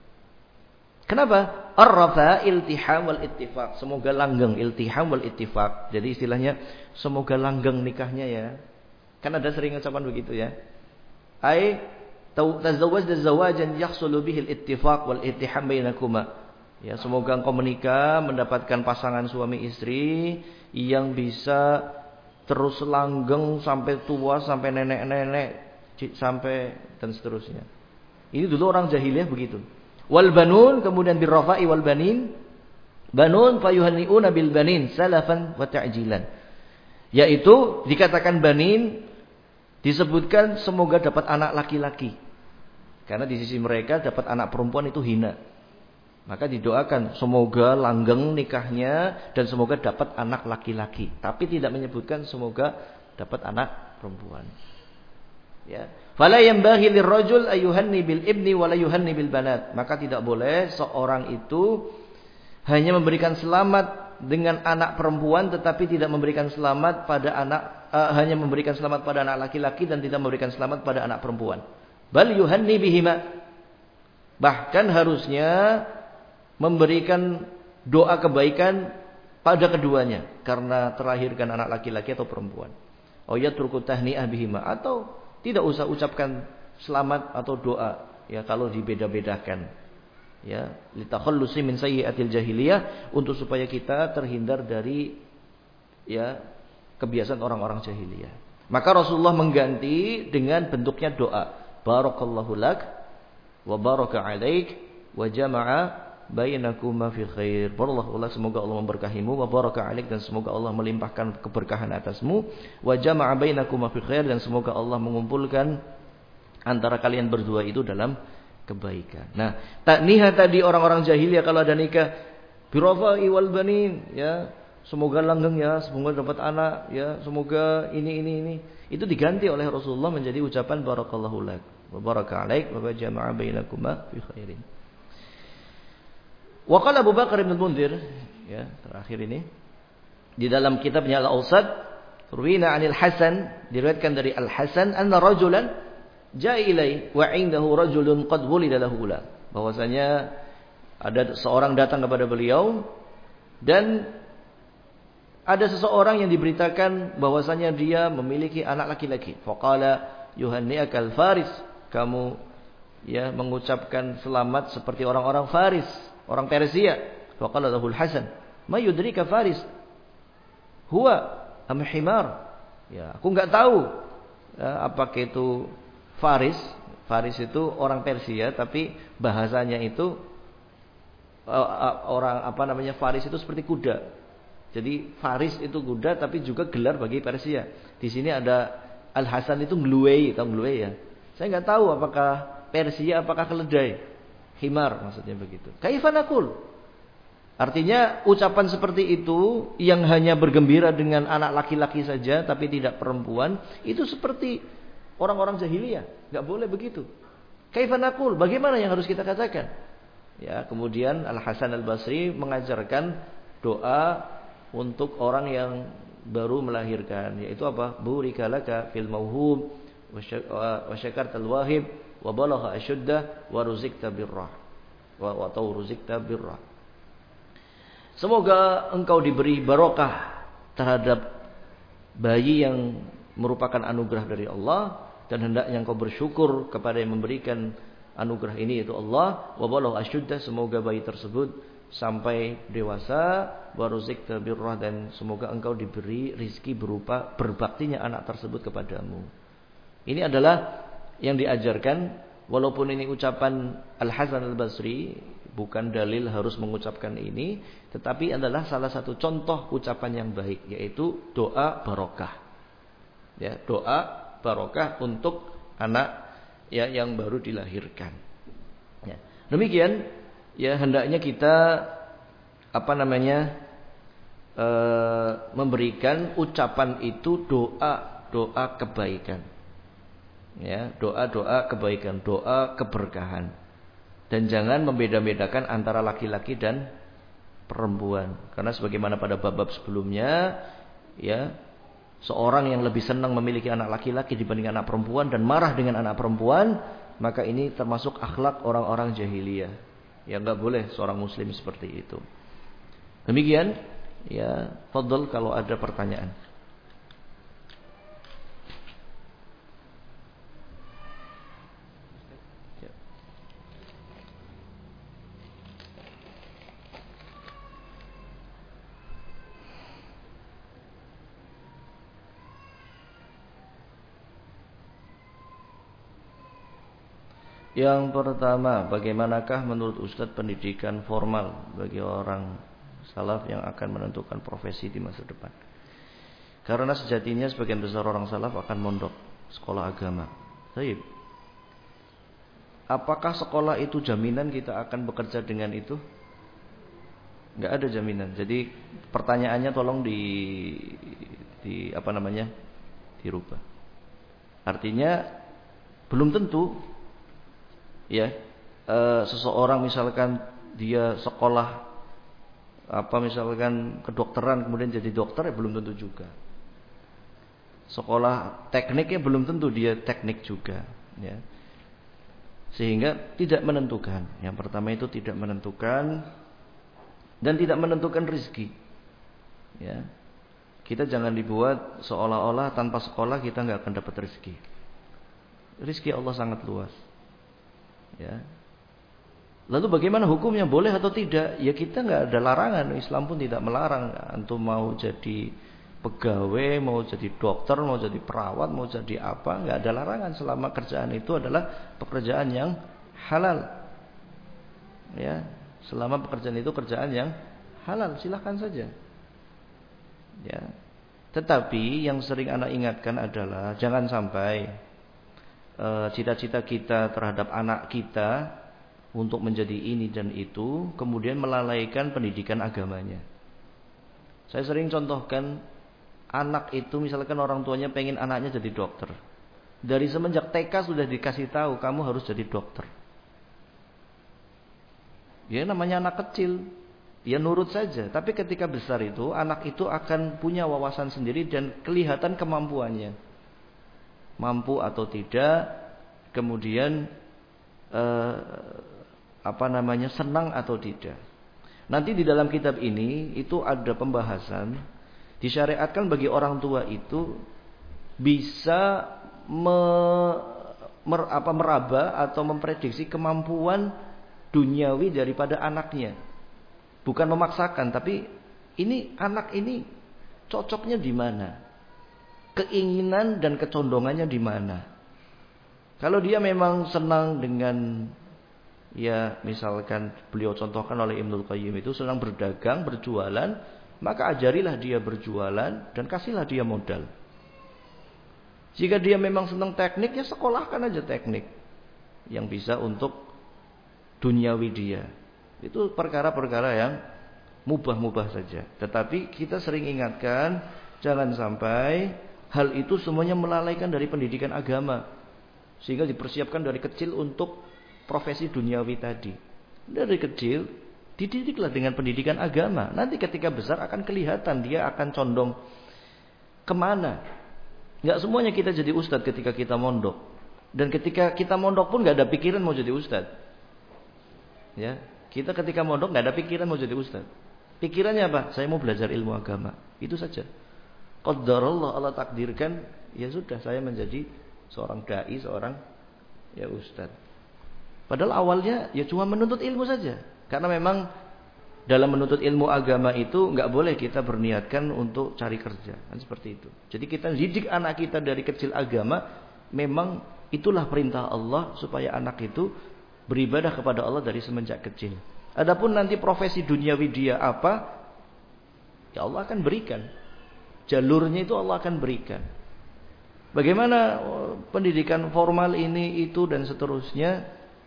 Speaker 1: Kenapa? Ar-rafa iltiham wal ittifaq. Semoga langgeng, iltiham wal ittifaq. Jadi istilahnya semoga langgeng nikahnya ya. Kan ada sering ucapan begitu ya. Ai tazawwaj zawajan yahsulu bihi al-ittifaq wal ittiham bainakuma. Ya, semoga engkau menikah mendapatkan pasangan suami istri yang bisa terus langgeng sampai tua, sampai nenek-nenek, sampai dan seterusnya. Ini dulu orang jahiliyah begitu. Wal banun, kemudian birrafa'i wal banin. Banun fayuhanni'una bil banin salafan wa ta'jilan. Yaitu dikatakan banin disebutkan semoga dapat anak laki-laki. Karena di sisi mereka dapat anak perempuan itu hina. Maka didoakan semoga langgeng nikahnya dan semoga dapat anak laki-laki. Tapi tidak menyebutkan semoga dapat anak perempuan. Ya. Fala yanbaghi lirrajul ayuhanni bil ibni wa la yuhanni bil banat. Maka tidak boleh seorang itu hanya memberikan selamat dengan anak perempuan tetapi tidak memberikan selamat pada hanya memberikan selamat pada anak laki-laki dan tidak memberikan selamat pada anak perempuan. Bal yuhanni bihima. Bahkan harusnya memberikan doa kebaikan pada keduanya karena terlahirkan anak laki-laki atau perempuan. Oh ya turku tahni'ah bihima, atau tidak usah ucapkan selamat atau doa ya kalau dibeda-bedakan. Ya, litakhallusi min sayyi'atil jahiliyah, untuk supaya kita terhindar dari ya kebiasaan orang-orang jahiliyah. Maka Rasulullah mengganti dengan bentuknya doa. Barakallahu lak wa baraka alaik wa jama'a bainakuma fi khair. Barakallahu, semoga Allah memberkahimu, wa baraka alaik, dan semoga Allah melimpahkan keberkahan atasmu, wa jama'a bainakuma fi khair, dan semoga Allah mengumpulkan antara kalian berdua itu dalam kebaikan. Nah, takniah tadi orang-orang jahiliyah kalau ada nikah, birafai wal banin, ya, semoga langgeng ya, semoga dapat anak ya, semoga ini. Itu diganti oleh Rasulullah menjadi ucapan barakallahu lak wa baraka alaik wa jama'a bainakuma fi khairin. Wa qala Abu Bakar bin Munzir, ya, terakhir ini di dalam kitabnya Al-Awsat, ruwina 'anil Hasan, diriwayatkan dari Al-Hasan, anna rajulan ja'a ilai wa 'indahu rajulun qad wulida lahu ghulam. Bahwasanya ada seorang datang kepada beliau dan ada seseorang yang diberitakan bahwasanya dia memiliki anak laki-laki. Faqala yuhanni'akal Faris, kamu ya mengucapkan selamat seperti orang-orang Faris, orang Persia. Faqala lahul Hasan, ma yudrika Faris huwa am himar. Ya, aku enggak tahu ya, apakah itu Faris. Faris itu orang Persia, tapi bahasanya itu orang Faris itu seperti kuda. Jadi Faris itu kuda, tapi juga gelar bagi Persia. Di sini ada Al Hasan itu ngluwei, tahu ngluwei ya? Saya nggak tahu apakah Persia, apakah keledai. Himar maksudnya begitu. Kaifa naqul? Artinya ucapan seperti itu yang hanya bergembira dengan anak laki-laki saja, tapi tidak perempuan, itu seperti orang-orang jahiliyah. Nggak boleh begitu. Kaifa naqul? Bagaimana yang harus kita katakan? Ya, kemudian Al Hasan Al Basri mengajarkan doa untuk orang yang baru melahirkan, yaitu apa? Burika laka fil mauhub wa syakartal wahib wa balagha ashuddah wa ruzikta birrah wa ruzikta birrah. Semoga engkau diberi barokah terhadap bayi yang merupakan anugerah dari Allah, dan hendaknya engkau bersyukur kepada yang memberikan anugerah ini, yaitu Allah. Wa balagha ashuddah, semoga bayi tersebut sampai dewasa, waruzikta birrah, dan semoga engkau diberi rizki berupa berbaktinya anak tersebut kepadamu. Ini adalah yang diajarkan, walaupun ini ucapan Al Hasan Al Basri, bukan dalil harus mengucapkan ini, tetapi adalah salah satu contoh ucapan yang baik, yaitu doa barokah. Ya, doa barokah untuk anak ya yang baru dilahirkan. Ya. Demikian. Ya, hendaknya kita memberikan ucapan itu doa kebaikan. Ya, doa kebaikan, doa keberkahan. Dan jangan membeda-bedakan antara laki-laki dan perempuan. Karena sebagaimana pada bab-bab sebelumnya, ya, seorang yang lebih senang memiliki anak laki-laki dibanding anak perempuan dan marah dengan anak perempuan, maka ini termasuk akhlak orang-orang jahiliyah. Ya, enggak boleh seorang muslim seperti itu. Demikian, ya, fadhal kalau ada pertanyaan. Yang pertama, bagaimanakah menurut Ustadz pendidikan formal bagi orang salaf yang akan menentukan profesi di masa depan? Karena sejatinya sebagian besar orang salaf akan mondok sekolah agama. Baik. Apakah sekolah itu jaminan kita akan bekerja dengan itu? Enggak ada jaminan. Jadi pertanyaannya tolong dirubah. Artinya Belum tentu ya seseorang misalkan dia sekolah misalkan kedokteran kemudian jadi dokter, ya belum tentu juga. Sekolah tekniknya belum tentu dia teknik juga, ya. Sehingga tidak menentukan. Yang pertama itu tidak menentukan dan tidak menentukan rezeki. Ya. Kita jangan dibuat seolah-olah tanpa sekolah kita nggak akan dapat rezeki. Rezeki Allah sangat luas. Ya. Lalu bagaimana hukumnya, boleh atau tidak? Ya kita nggak ada larangan. Islam pun tidak melarang. Antum mau jadi pegawai, mau jadi dokter, mau jadi perawat, mau jadi apa, nggak ada larangan selama kerjaan itu adalah pekerjaan yang halal. Ya, selama pekerjaan itu kerjaan yang halal, silahkan saja. Ya. Tetapi yang sering anak ingatkan adalah jangan sampai cita-cita kita terhadap anak kita untuk menjadi ini dan itu kemudian melalaikan pendidikan agamanya. Saya sering contohkan, anak itu misalkan orang tuanya pengen anaknya jadi dokter. Dari semenjak TK sudah dikasih tahu kamu harus jadi dokter. Ya namanya anak kecil, dia nurut saja. Tapi ketika besar itu anak itu akan punya wawasan sendiri dan kelihatan kemampuannya. Mampu atau tidak, kemudian senang atau tidak. Nanti di dalam kitab ini itu ada pembahasan disyariatkan bagi orang tua itu bisa meraba atau memprediksi kemampuan duniawi daripada anaknya. Bukan memaksakan, tapi anak ini cocoknya di mana? Keinginan dan kecondongannya di mana? Kalau dia memang senang dengan, ya misalkan beliau contohkan oleh Ibnul Qayyim itu senang berdagang, berjualan, maka ajarilah dia berjualan dan kasihlah dia modal. Jika dia memang senang teknik, ya sekolahkan aja teknik yang bisa untuk duniawi dia. Itu perkara-perkara yang mubah-mubah saja. Tetapi kita sering ingatkan, jangan sampai hal itu semuanya melalaikan dari pendidikan agama. Sehingga dipersiapkan dari kecil untuk profesi duniawi tadi. Dari kecil dididiklah dengan pendidikan agama. Nanti ketika besar akan kelihatan dia akan condong kemana. Gak semuanya kita jadi ustadz ketika kita mondok. Dan ketika kita mondok pun gak ada pikiran mau jadi ustadz. Ya, kita ketika mondok gak ada pikiran mau jadi ustadz. Pikirannya apa? Saya mau belajar ilmu agama. Itu saja. Qadarullah, Allah takdirkan, ya sudah saya menjadi seorang dai, seorang ya ustadz. Padahal awalnya ya cuma menuntut ilmu saja. Karena memang dalam menuntut ilmu agama itu nggak boleh kita berniatkan untuk cari kerja, kan seperti itu. Jadi kita didik anak kita dari kecil agama, memang itulah perintah Allah supaya anak itu beribadah kepada Allah dari semenjak kecil. Adapun nanti profesi duniawi dia apa, ya Allah akan berikan. Jalurnya itu Allah akan berikan. Bagaimana pendidikan formal ini, itu dan seterusnya.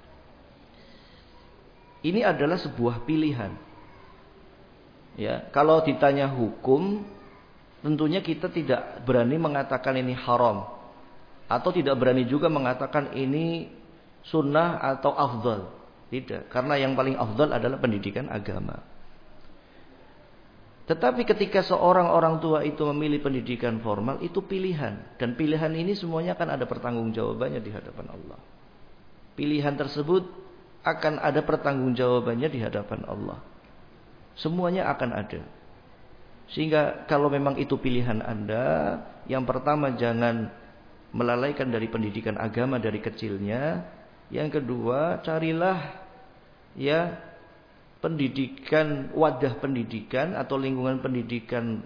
Speaker 1: Ini adalah sebuah pilihan. Ya, kalau ditanya hukum, tentunya kita tidak berani mengatakan ini haram, atau tidak berani juga mengatakan ini sunnah atau afdal. Tidak, karena yang paling afdal adalah pendidikan agama. Tetapi ketika seorang orang tua itu memilih pendidikan formal, itu pilihan. Dan pilihan ini semuanya akan ada pertanggungjawabannya di hadapan Allah. Pilihan tersebut akan ada pertanggungjawabannya di hadapan Allah. Semuanya akan ada. Sehingga kalau memang itu pilihan Anda, yang pertama jangan melalaikan dari pendidikan agama dari kecilnya. Yang kedua, carilah ya pendidikan, wadah pendidikan atau lingkungan pendidikan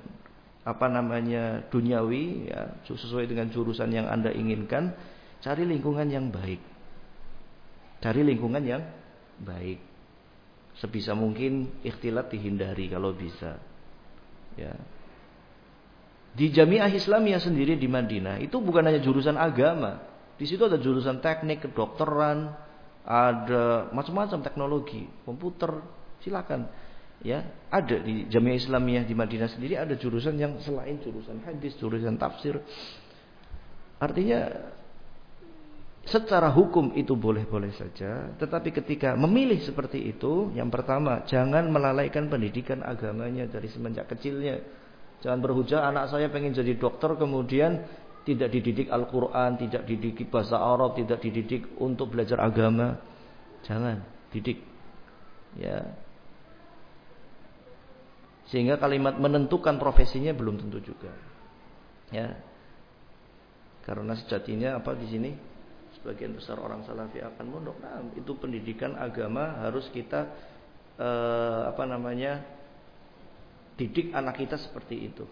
Speaker 1: duniawi ya, sesuai dengan jurusan yang Anda inginkan. Cari lingkungan yang baik. Cari lingkungan yang baik. Sebisa mungkin ikhtilat dihindari kalau bisa. Ya. Di Jamiah Islamiyah sendiri di Madinah itu bukan hanya jurusan agama. Di situ ada jurusan teknik, kedokteran, ada macam-macam teknologi, komputer. Silakan, ya ada di Jamiah Islamiyah di Madinah sendiri ada jurusan yang selain jurusan hadis, jurusan tafsir. Artinya Secara hukum itu boleh-boleh saja, tetapi ketika memilih seperti itu, yang pertama, jangan melalaikan pendidikan agamanya dari semenjak kecilnya. Jangan berhujah anak saya pengen jadi dokter kemudian tidak dididik Al-Quran, tidak dididik bahasa Arab, tidak dididik untuk belajar agama. Jangan didik. Ya. Sehingga kalimat menentukan profesinya belum tentu juga. Ya. Karena sejatinya apa di sini? Sebagian besar orang salafi akan mondok. Nah, itu pendidikan agama harus kita didik anak kita seperti itu.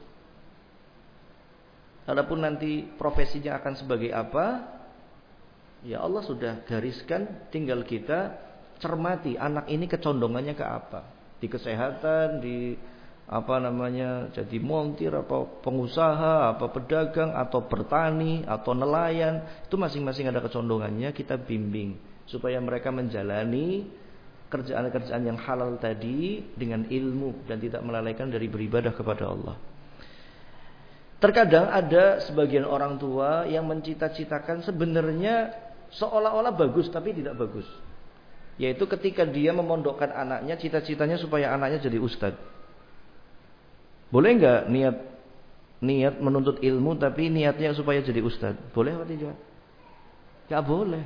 Speaker 1: Adapun nanti profesinya akan sebagai apa? Ya Allah sudah gariskan, tinggal kita cermati anak ini kecondongannya ke apa? Di kesehatan, di jadi montir, apa pengusaha, apa pedagang, atau bertani, atau nelayan. Itu masing-masing ada kecondongannya, kita bimbing supaya mereka menjalani kerjaan-kerjaan yang halal tadi dengan ilmu dan tidak melalaikan dari beribadah kepada Allah. Terkadang ada sebagian orang tua yang mencita-citakan sebenarnya seolah-olah bagus tapi tidak bagus. Yaitu ketika dia memondokkan anaknya, cita-citanya supaya anaknya jadi ustadz. Boleh enggak niat menuntut ilmu tapi niatnya supaya jadi ustadz? Boleh atau tidak? Enggak boleh.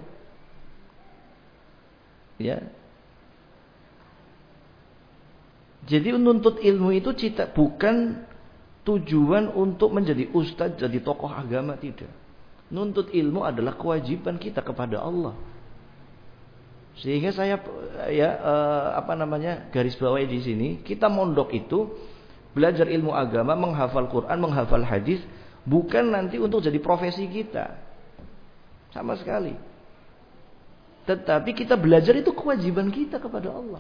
Speaker 1: Ya. Jadi menuntut ilmu itu bukan tujuan untuk menjadi ustadz, jadi tokoh agama, tidak. Nuntut ilmu adalah kewajiban kita kepada Allah. Sehingga saya garis bawahi di sini, kita mondok itu belajar ilmu agama, menghafal Quran, menghafal hadis, bukan nanti untuk jadi profesi kita. Sama sekali. Tetapi kita belajar itu kewajiban kita kepada Allah.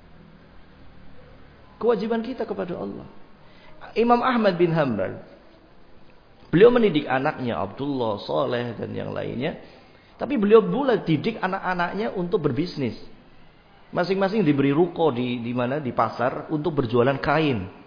Speaker 1: Kewajiban kita kepada Allah. Imam Ahmad bin Hanbal, beliau mendidik anaknya Abdullah, Saleh dan yang lainnya. Tapi beliau didik anak-anaknya untuk berbisnis. Masing-masing diberi ruko di pasar untuk berjualan kain.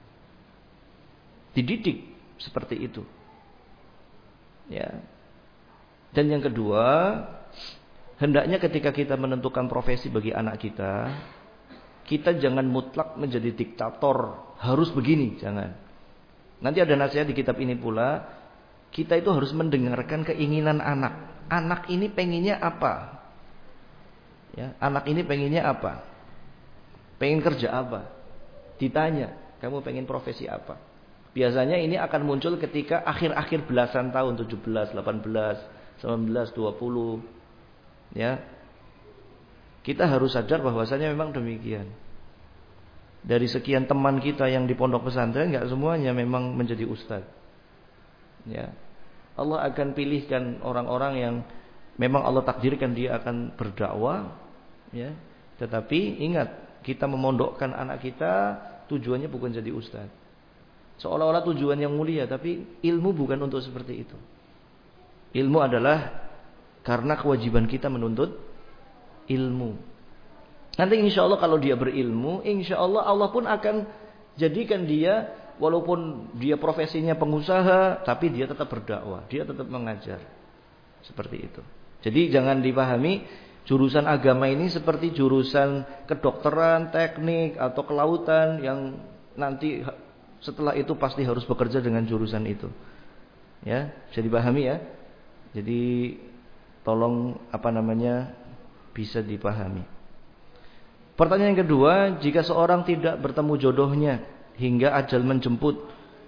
Speaker 1: Dididik seperti itu. Ya. Dan yang kedua, hendaknya ketika kita menentukan profesi bagi anak kita, kita jangan mutlak menjadi diktator, harus begini, jangan. Nanti ada nasihat di kitab ini pula, kita itu harus mendengarkan keinginan anak. Anak ini pengennya apa? Ya, anak ini pengennya apa? Pengen kerja apa? Ditanya, kamu pengen profesi apa? Biasanya ini akan muncul ketika akhir-akhir belasan tahun, 17, 18, 19, 20. Ya. Kita harus sadar bahwasanya memang demikian. Dari sekian teman kita yang di pondok pesantren, enggak semuanya memang menjadi ustadz. Ya. Allah akan pilihkan orang-orang yang memang Allah takdirkan dia akan berdakwah, ya. Tetapi ingat, kita memondokkan anak kita tujuannya bukan jadi ustadz. Seolah-olah tujuan yang mulia, tapi ilmu bukan untuk seperti itu. Ilmu adalah karena kewajiban kita menuntut ilmu. Nanti insya Allah kalau dia berilmu, insya Allah Allah pun akan jadikan dia, walaupun dia profesinya pengusaha, tapi dia tetap berdakwah, dia tetap mengajar. Seperti itu. Jadi jangan dipahami jurusan agama ini seperti jurusan kedokteran, teknik, atau kelautan yang nanti setelah itu pasti harus bekerja dengan jurusan itu. Ya, bisa dipahami ya. Jadi tolong bisa dipahami. Pertanyaan yang kedua, jika seorang tidak bertemu jodohnya hingga ajal menjemput.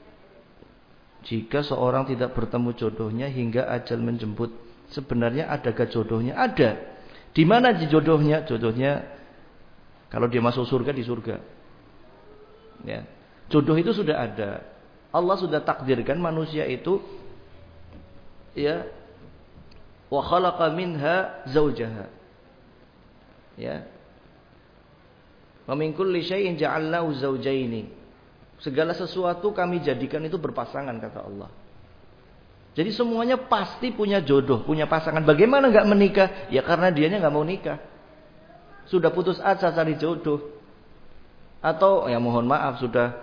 Speaker 1: Jika seorang tidak bertemu jodohnya hingga ajal menjemput, sebenarnya adakah jodohnya? Ada. Di mana jodohnya? Jodohnya kalau dia masuk surga, di surga. Ya. Jodoh itu sudah ada. Allah sudah takdirkan manusia itu ya, wa khalaqa minha zaujaha. Ya. Wa min kulli syai'in ja'alnahu zaujaini. Segala sesuatu kami jadikan itu berpasangan, kata Allah. Jadi semuanya pasti punya jodoh, punya pasangan. Bagaimana enggak menikah? Ya karena dianya enggak mau nikah. Sudah putus asa cari jodoh. Atau ya mohon maaf sudah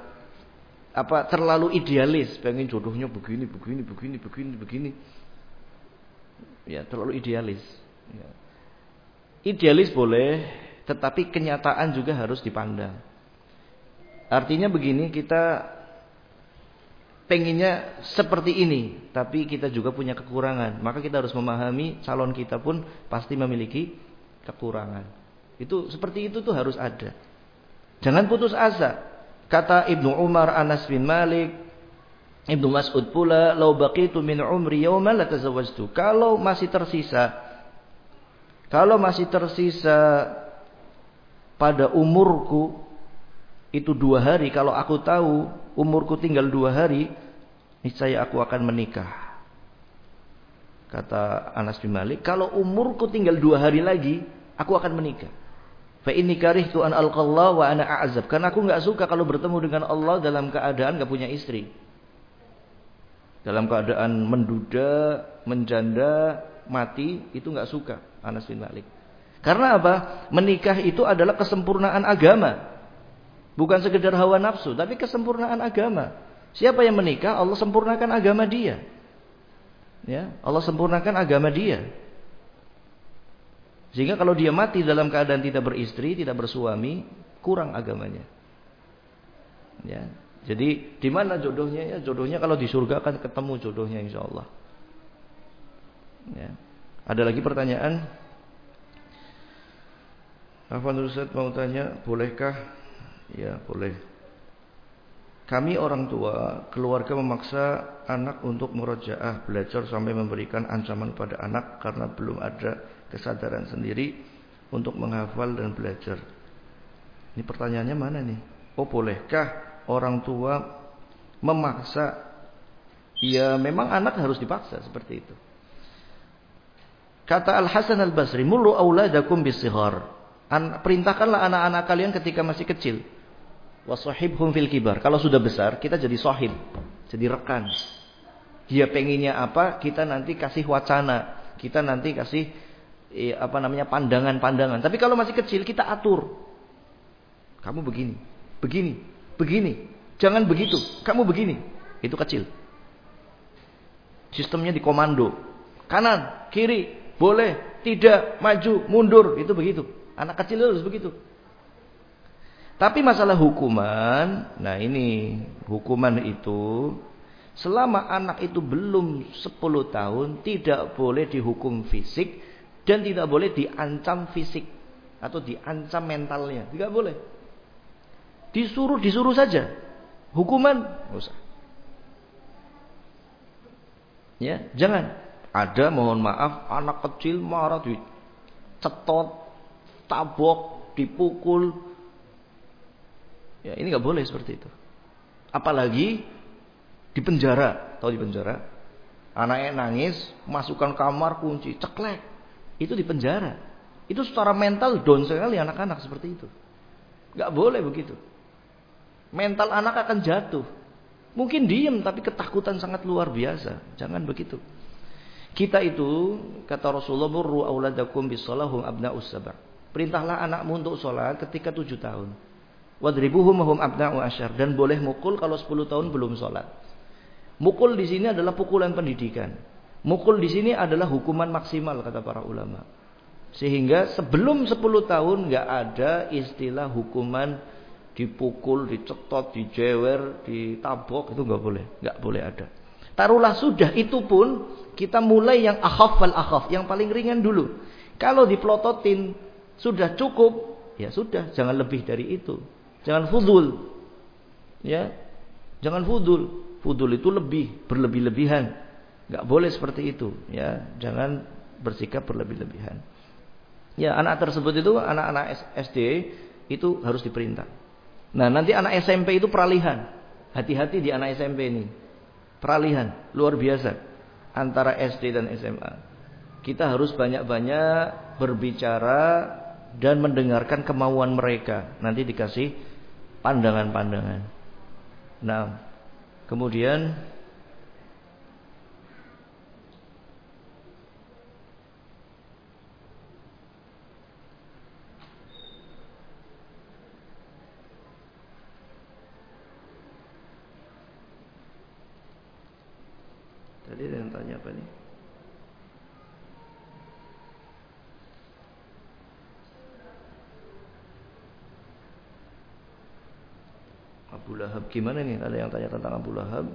Speaker 1: terlalu idealis, pengen jodohnya begini. Ya, terlalu idealis. Ya. Idealis boleh, tetapi kenyataan juga harus dipandang. Artinya begini, kita pengennya seperti ini, tapi kita juga punya kekurangan. Maka kita harus memahami calon kita pun pasti memiliki kekurangan. Itu seperti itu tuh harus ada. Jangan putus asa. Kata Ibnu Umar, Anas bin Malik, Ibnu Mas'ud pula, "Lau baqitu min umri yawman la tazawwajtu." Kalau masih tersisa pada umurku itu 2 hari, kalau aku tahu umurku tinggal 2 hari, niscaya aku akan menikah. Kata Anas bin Malik, kalau umurku tinggal 2 hari lagi, aku akan menikah. Fa inni karihtu an alqallah wa ana a'zab. Karena aku enggak suka kalau bertemu dengan Allah dalam keadaan enggak punya istri. Dalam keadaan menduda, menjanda, mati, itu enggak suka Anas bin Malik. Karena apa? Menikah itu adalah kesempurnaan agama. Bukan sekedar hawa nafsu, tapi kesempurnaan agama. Siapa yang menikah, Allah sempurnakan agama dia. Ya, Allah sempurnakan agama dia. Sehingga kalau dia mati dalam keadaan tidak beristri, tidak bersuami, kurang agamanya. Ya, jadi di mana jodohnya? Ya, jodohnya kalau di surga akan ketemu jodohnya, insyaallah. Ya. Ada lagi pertanyaan? Afwan Ustaz mau tanya, bolehkah? Ya, boleh. Kami orang tua, keluarga memaksa anak untuk murojaah, belajar sampai memberikan ancaman pada anak karena belum ada kesadaran sendiri untuk menghafal dan belajar. Ini pertanyaannya mana nih? Oh, bolehkah orang tua memaksa? Ya, memang anak harus dipaksa seperti itu. Kata Al-Hasan Al-Basri, "Mulu auladakum bis-sighar." Perintahkanlah anak-anak kalian ketika masih kecil. Wasahibhum fil kibar. Kalau sudah besar, kita jadi sahib, jadi rekan. Dia pengennya apa, kita nanti kasih wacana, kita nanti kasih pandangan-pandangan. Tapi kalau masih kecil, kita atur. Kamu begini, begini, begini. Jangan begitu, kamu begini. Itu kecil. Sistemnya dikomando. Kanan, kiri, boleh, tidak, maju, mundur. Itu begitu. Anak kecil harus begitu. Tapi masalah hukuman, nah ini hukuman itu selama anak itu belum 10 tahun tidak boleh dihukum fisik dan tidak boleh diancam fisik atau diancam mentalnya, tidak boleh. Disuruh saja. Hukuman enggak usah. Ya, jangan. Ada mohon maaf anak kecil marah dicetot, tabok, dipukul. Ya, ini nggak boleh seperti itu. Apalagi di penjara. Tahu di penjara? Anaknya nangis, masukkan kamar, kunci, ceklek. Itu di penjara. Itu secara mental down sekali anak-anak seperti itu. Nggak boleh begitu. Mental anak akan jatuh. Mungkin diem tapi ketakutan sangat luar biasa. Jangan begitu. Kita itu kata Rasulullah, "Murru auladakum bis-shalahum abna'us sab'a." Perintahlah anakmu untuk sholat ketika 7 tahun. Wadribuhum hum abna'u asyar, dan boleh mukul kalau 10 tahun belum sholat. Mukul di sini adalah pukulan pendidikan. Mukul di sini adalah hukuman maksimal kata para ulama. Sehingga sebelum 10 tahun nggak ada istilah hukuman dipukul, dicetot, dijewer, ditabok, itu nggak boleh ada. Taruhlah sudah, itu pun kita mulai yang akhaf wal akhaf, yang paling ringan dulu. Kalau diplototin sudah cukup, ya sudah, jangan lebih dari itu. Jangan fudul. Ya. Jangan fudul. Fudul itu berlebih-lebihan. Enggak boleh seperti itu, ya. Jangan bersikap berlebih-lebihan. Ya, anak tersebut itu anak-anak SD itu harus diperintah. Nah, nanti anak SMP itu peralihan. Hati-hati di anak SMP ini. Peralihan luar biasa antara SD dan SMA. Kita harus banyak-banyak berbicara dan mendengarkan kemauan mereka. Nanti dikasih pandangan-pandangan. Nah, kemudian tadi ada yang tanya apa nih? Abu Lahab. Gimana nih? Ada yang tanya tentang Abu Lahab?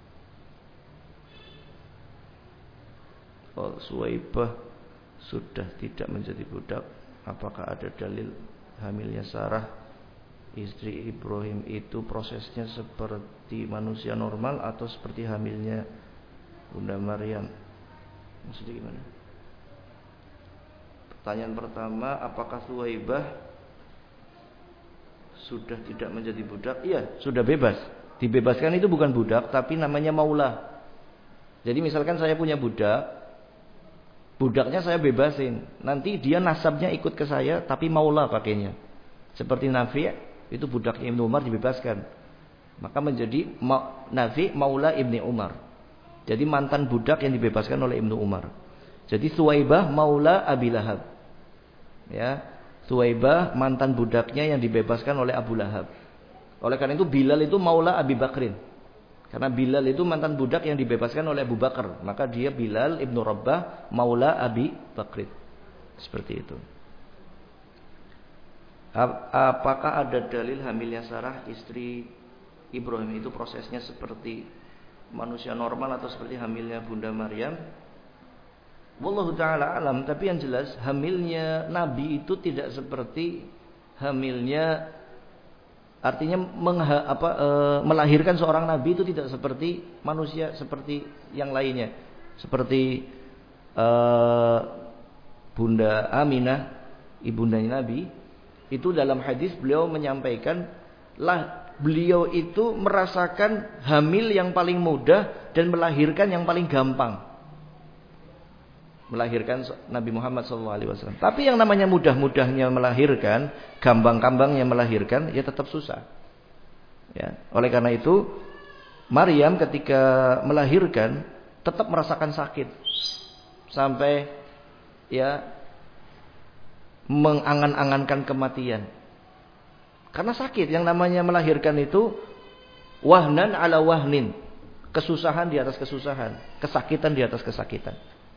Speaker 1: Oh, Suwaibah sudah tidak menjadi budak. Apakah ada dalil hamilnya Sarah istri Ibrahim itu prosesnya seperti manusia normal atau seperti hamilnya Bunda Maryam? Maksudnya gimana? Pertanyaan pertama, apakah Suwaibah sudah tidak menjadi budak? Iya, sudah bebas. Dibebaskan itu bukan budak, tapi namanya maula. Jadi misalkan saya punya budak, budaknya saya bebasin. Nanti dia nasabnya ikut ke saya, tapi maula pakainya. Seperti Nafi, itu budaknya Ibnu Umar dibebaskan. Maka menjadi Nafi maula Ibnu Umar. Jadi mantan budak yang dibebaskan oleh Ibnu Umar. Jadi Suwaibah maula Abi Lahab. Ya, Suwaibah mantan budaknya yang dibebaskan oleh Abu Lahab. Oleh karena itu Bilal itu maula Abi Bakrin. Karena Bilal itu mantan budak yang dibebaskan oleh Abu Bakar, maka dia Bilal Ibnu Rabah maula Abi Bakrin. Seperti itu. Apakah ada dalil hamilnya Sarah istri Ibrahim itu prosesnya seperti manusia normal atau seperti hamilnya Bunda Maryam? Wallahu ta'ala alam. Tapi yang jelas hamilnya Nabi itu tidak seperti hamilnya, artinya melahirkan seorang Nabi itu tidak seperti manusia seperti yang lainnya. Seperti Bunda Aminah, ibundanya Nabi, itu dalam hadis beliau menyampaikan beliau itu merasakan hamil yang paling mudah dan melahirkan yang paling gampang. Melahirkan Nabi Muhammad SAW. Tapi yang namanya mudah-mudahnya melahirkan, gampang-gampangnya melahirkan, ya tetap susah. Ya. Oleh karena itu, Maryam ketika melahirkan tetap merasakan sakit sampai ya mengangan-angankan kematian. Karena sakit, yang namanya melahirkan itu wahnan ala wahnin, kesusahan di atas kesusahan, kesakitan di atas kesakitan.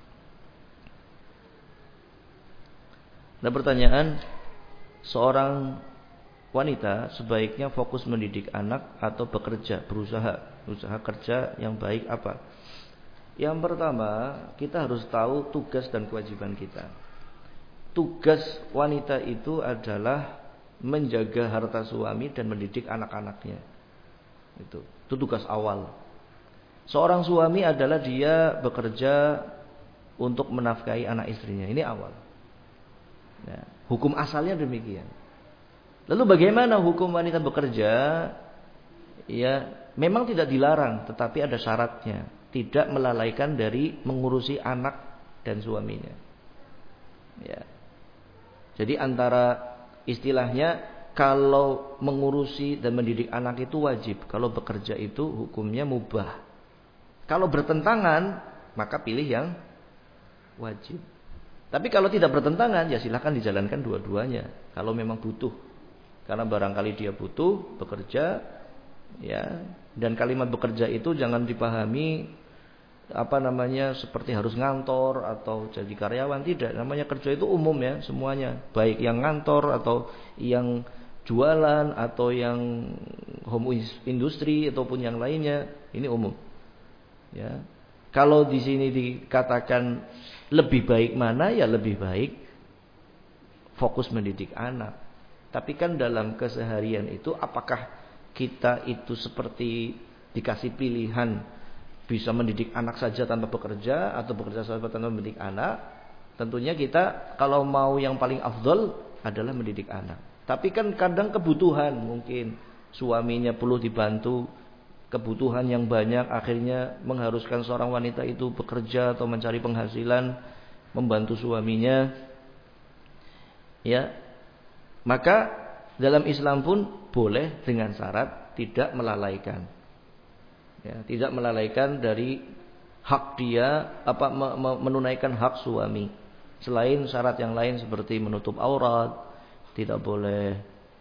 Speaker 1: Ada pertanyaan, seorang wanita sebaiknya fokus mendidik anak atau bekerja, usaha kerja yang baik apa? Yang pertama, kita harus tahu tugas dan kewajiban kita. Tugas wanita itu adalah menjaga harta suami dan mendidik anak-anaknya. Itu tugas awal. Seorang suami adalah dia bekerja untuk menafkahi anak istrinya. Ini awal. Ya, hukum asalnya demikian. Lalu bagaimana hukum wanita bekerja? Ya, memang tidak dilarang, tetapi ada syaratnya. Tidak melalaikan dari mengurusi anak dan suaminya. Ya. Jadi antara istilahnya, kalau mengurusi dan mendidik anak itu wajib, kalau bekerja itu hukumnya mubah. Kalau bertentangan, maka pilih yang wajib. Tapi kalau tidak bertentangan, ya silahkan dijalankan dua-duanya. Kalau memang butuh, karena barangkali dia butuh bekerja, ya. Dan kalimat bekerja itu jangan dipahami seperti harus ngantor atau jadi karyawan. Tidak, namanya kerja itu umum ya, semuanya. Baik yang ngantor atau yang jualan atau yang home industry ataupun yang lainnya, ini umum. Ya. Kalau di sini dikatakan lebih baik mana, ya lebih baik fokus mendidik anak. Tapi kan dalam keseharian itu, apakah kita itu seperti dikasih pilihan bisa mendidik anak saja tanpa bekerja atau bekerja saja tanpa mendidik anak? Tentunya kita kalau mau yang paling afdol adalah mendidik anak. Tapi kan kadang kebutuhan, mungkin suaminya perlu dibantu, kebutuhan yang banyak akhirnya mengharuskan seorang wanita itu bekerja atau mencari penghasilan membantu suaminya. Ya. Maka dalam Islam pun boleh dengan syarat tidak melalaikan. Ya, tidak melalaikan dari hak dia menunaikan hak suami. Selain syarat yang lain seperti menutup aurat, tidak boleh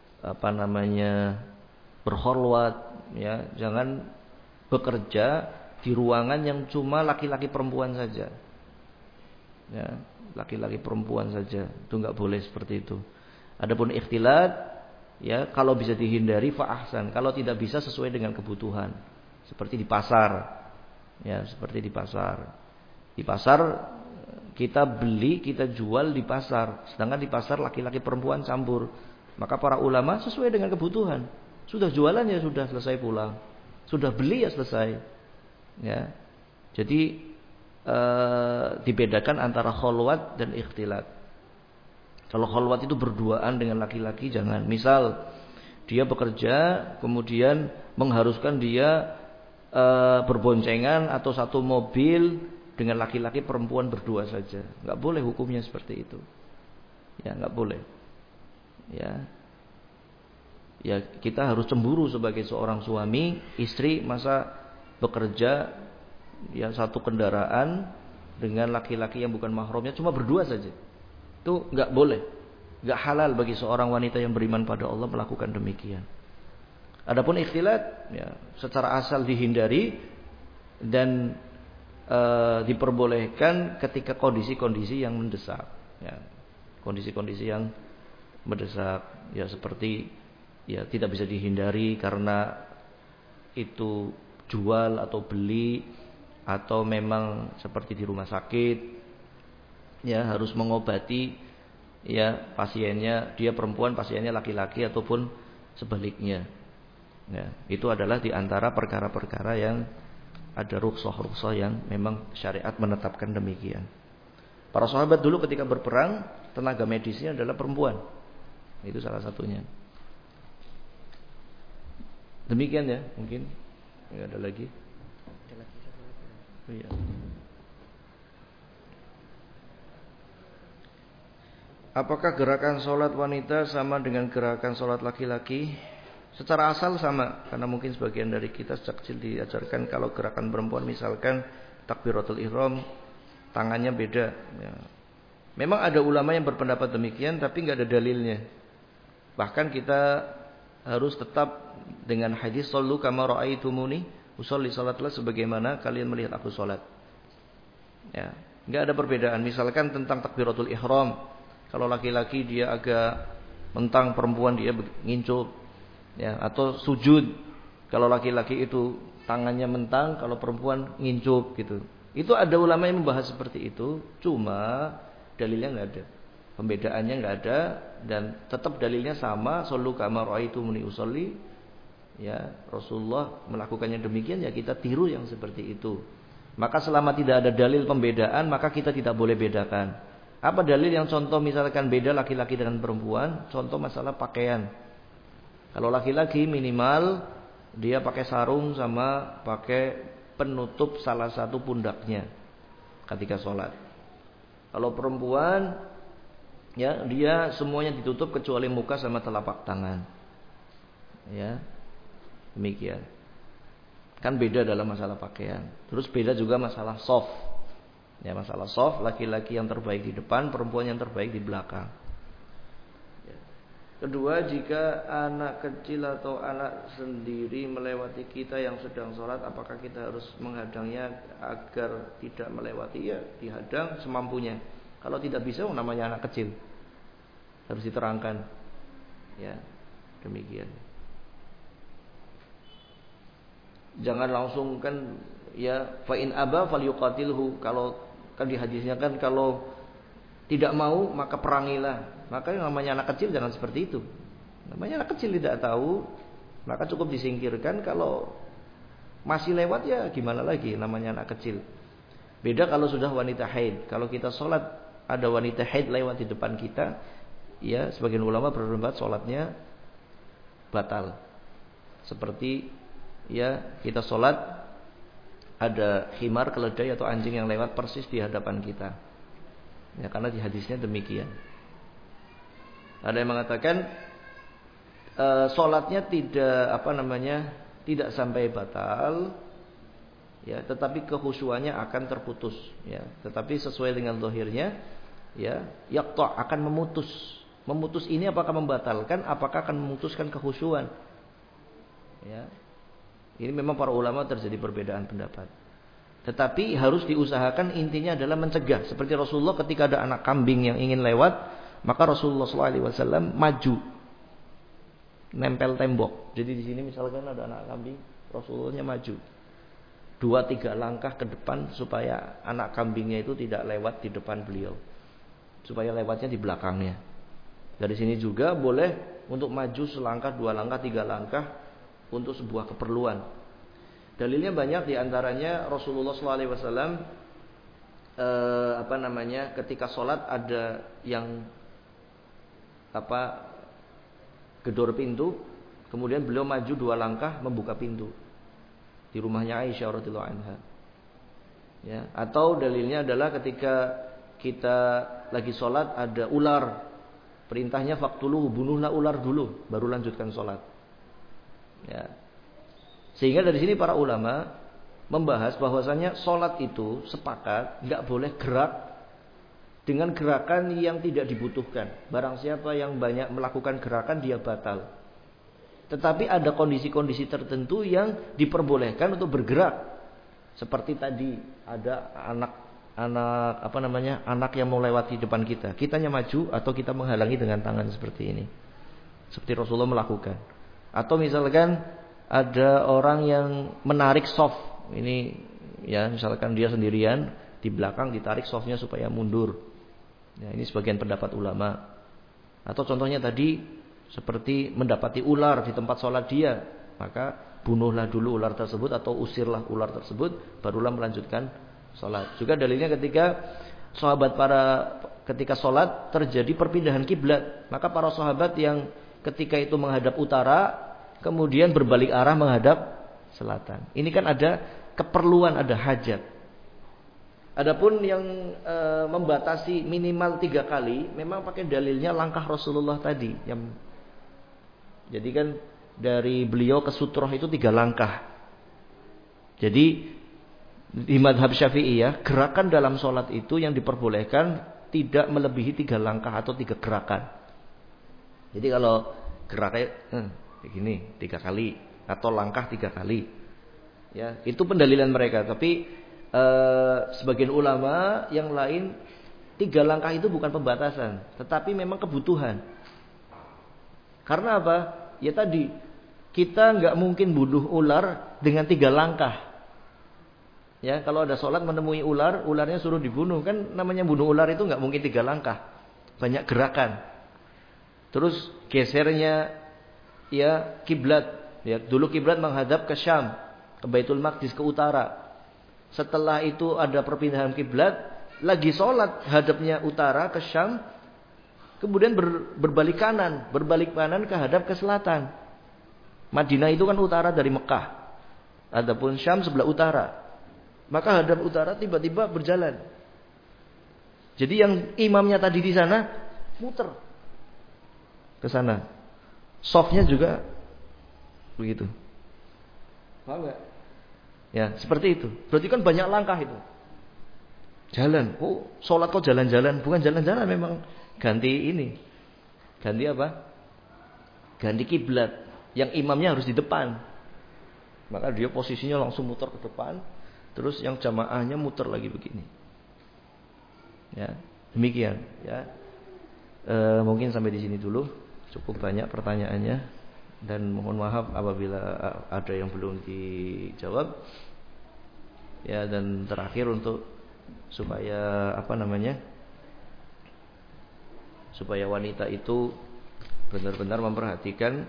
Speaker 1: berkhulwat, ya, jangan bekerja di ruangan yang cuma laki-laki perempuan saja. Ya, laki-laki perempuan saja, itu enggak boleh seperti itu. Adapun ikhtilat, Ya, kalau bisa dihindari fa ahsan, kalau tidak bisa sesuai dengan kebutuhan. Seperti di pasar. Ya, seperti di pasar. Di pasar kita beli, kita jual di pasar. Sedangkan di pasar laki-laki perempuan campur. Maka para ulama sesuai dengan kebutuhan. Sudah jualan ya sudah selesai pulang. Sudah beli ya selesai. Ya. Jadi dibedakan antara kholwat dan ikhtilat. Kalau kholwat itu berduaan dengan laki-laki jangan. Misal dia bekerja kemudian mengharuskan dia berboncengan atau satu mobil dengan laki-laki perempuan berdua saja. Enggak boleh hukumnya seperti itu. Ya, enggak boleh. Ya. Ya, kita harus cemburu sebagai seorang suami, istri masa bekerja ya satu kendaraan dengan laki-laki yang bukan mahramnya cuma berdua saja. Itu enggak boleh. Enggak halal bagi seorang wanita yang beriman pada Allah melakukan demikian. Adapun ikhtilat ya secara asal dihindari dan diperbolehkan ketika kondisi-kondisi yang mendesak ya. Kondisi-kondisi yang mendesak ya seperti ya tidak bisa dihindari karena itu jual atau beli atau memang seperti di rumah sakit ya harus mengobati ya pasiennya, dia perempuan pasiennya laki-laki ataupun sebaliknya. Ya, itu adalah di antara perkara-perkara yang ada rukhsah-rukhsah yang memang syariat menetapkan demikian. Para sahabat dulu ketika berperang tenaga medisnya adalah perempuan. Itu salah satunya. Demikian ya, mungkin enggak ada lagi. Iya. Apakah gerakan sholat wanita sama dengan gerakan sholat laki-laki? Secara asal sama, karena mungkin sebagian dari kita sejak kecil diajarkan kalau gerakan perempuan misalkan takbiratul ihram tangannya beda. Ya. Memang ada ulama yang berpendapat demikian, tapi nggak ada dalilnya. Bahkan kita harus tetap dengan hadis sallu kama ra'aitumuni usolli salatlah sebagaimana kalian melihat aku salat. Ya, nggak ada perbedaan. Misalkan tentang takbiratul ihram, kalau laki-laki dia agak mentang, perempuan dia ngincup. Ya, atau sujud. Kalau laki-laki itu tangannya mentang, kalau perempuan ngincup gitu. Itu ada ulama yang membahas seperti itu, cuma dalilnya nggak ada. Pembedaannya nggak ada dan tetap dalilnya sama, sallu kama ra'aitumuni usolli. Ya, Rasulullah melakukannya demikian ya kita tiru yang seperti itu. Maka selama tidak ada dalil pembedaan, maka kita tidak boleh bedakan. Apa dalil yang contoh misalkan beda laki-laki dengan perempuan? Contoh masalah pakaian. Kalau laki-laki minimal dia pakai sarung sama pakai penutup salah satu pundaknya ketika sholat. Kalau perempuan ya dia semuanya ditutup kecuali muka sama telapak tangan. Ya. Demikian. Kan beda dalam masalah pakaian. Terus beda juga masalah soft. Ya, masalah soft laki-laki yang terbaik di depan, perempuan yang terbaik di belakang. Kedua, jika anak kecil atau anak sendiri melewati kita yang sedang sholat, apakah kita harus menghadangnya agar tidak melewati? Ya, dihadang semampunya. Kalau tidak bisa, namanya anak kecil. Harus diterangkan. Ya, demikian. Jangan langsung kan, ya, fa in aba falyuqatilhu. Kalau kan di hadisnya kan kalau tidak mau maka perangilah. Maka yang namanya anak kecil jangan seperti itu. Namanya anak kecil tidak tahu, maka cukup disingkirkan. Kalau masih lewat ya gimana lagi, namanya anak kecil. Beda kalau sudah wanita haid. Kalau kita sholat ada wanita haid lewat di depan kita, ya sebagian ulama berpendapat sholatnya batal. Seperti ya kita sholat ada khimar, keledai atau anjing yang lewat persis di hadapan kita. Ya karena di hadisnya demikian. Ada yang mengatakan sholatnya tidak sampai batal, ya, tetapi kekhusyuannya akan terputus, ya. Tetapi sesuai dengan zahirnya, ya, yaqta akan memutus. Memutus ini apakah membatalkan? Apakah akan memutuskan kekhusyuan? Ya, ini memang para ulama terjadi perbedaan pendapat. Tetapi harus diusahakan, intinya adalah mencegah. Seperti Rasulullah ketika ada anak kambing yang ingin lewat, maka Rasulullah SAW maju. nempel tembok. Jadi di sini misalkan ada anak kambing, Rasulullahnya maju 2-3 langkah ke depan supaya anak kambingnya itu tidak lewat di depan beliau, supaya lewatnya di belakangnya. Dari sini juga boleh untuk maju selangkah, 2 langkah, 3 langkah untuk sebuah keperluan. Dalilnya banyak, diantaranya Rasulullah SAW ketika sholat ada yang gedor pintu, kemudian beliau maju 2 langkah membuka pintu di rumahnya Aisyah radhiyallahu anha. Ya, atau dalilnya adalah ketika kita lagi sholat ada ular, perintahnya faktuluhu, bunuhlah ular dulu, baru lanjutkan sholat. Ya. Sehingga dari sini para ulama membahas bahwasanya sholat itu sepakat nggak boleh gerak dengan gerakan yang tidak dibutuhkan. Barang siapa yang banyak melakukan gerakan dia batal. Tetapi ada kondisi-kondisi tertentu yang diperbolehkan untuk bergerak. Seperti tadi ada anak yang mau lewat di depan kita. Kitanya maju atau kita menghalangi dengan tangan seperti ini. Seperti Rasulullah melakukan. Atau misalkan ada orang yang menarik soft. Ini ya, misalkan dia sendirian, di belakang ditarik softnya supaya mundur. Ya, ini sebagian pendapat ulama. Atau contohnya tadi seperti mendapati ular di tempat sholat dia, maka bunuhlah dulu ular tersebut atau usirlah ular tersebut, barulah melanjutkan sholat. Juga dalilnya ketika ketika sholat terjadi perpindahan kiblat, maka para sahabat yang ketika itu menghadap utara, kemudian berbalik arah menghadap selatan. Ini kan ada keperluan, ada hajat. Adapun yang membatasi minimal 3 kali, memang pakai dalilnya langkah Rasulullah tadi. Jadi kan dari beliau ke sutroh itu 3 langkah. Jadi di madhab Syafi'i ya, gerakan dalam sholat itu yang diperbolehkan tidak melebihi 3 langkah atau 3 gerakan. Jadi kalau geraknya begini 3 kali atau langkah 3 kali, ya itu pendalilan mereka. Tapi sebagian ulama yang lain 3 langkah itu bukan pembatasan, tetapi memang kebutuhan. Karena apa? Ya tadi kita nggak mungkin bunuh ular dengan 3 langkah. Ya kalau ada sholat menemui ular, ularnya suruh dibunuh, kan namanya bunuh ular itu nggak mungkin 3 langkah, banyak gerakan. Terus gesernya ya kiblat, ya dulu kiblat menghadap ke Syam, ke Baitul Maqdis, ke utara. Setelah itu ada perpindahan kiblat, lagi sholat hadapnya utara ke Syam, kemudian berbalik kanan ke hadap ke selatan. Madinah itu kan utara dari Mekah, adapun Syam sebelah utara. Maka hadap utara tiba-tiba berjalan. Jadi yang imamnya tadi di sana muter ke sana. Softnya juga begitu. Paham enggak? Ya, seperti itu. Berarti kan banyak langkah itu. Jalan. Oh, sholat kok jalan-jalan? Bukan jalan-jalan, memang ganti ini. Ganti apa? Ganti kiblat. Yang imamnya harus di depan. Maka dia posisinya langsung muter ke depan. Terus yang jamaahnya muter lagi begini. Ya, demikian. Ya, mungkin sampai di sini dulu. Cukup banyak pertanyaannya dan mohon maaf apabila ada yang belum dijawab. Ya, dan terakhir untuk supaya supaya wanita itu benar-benar memperhatikan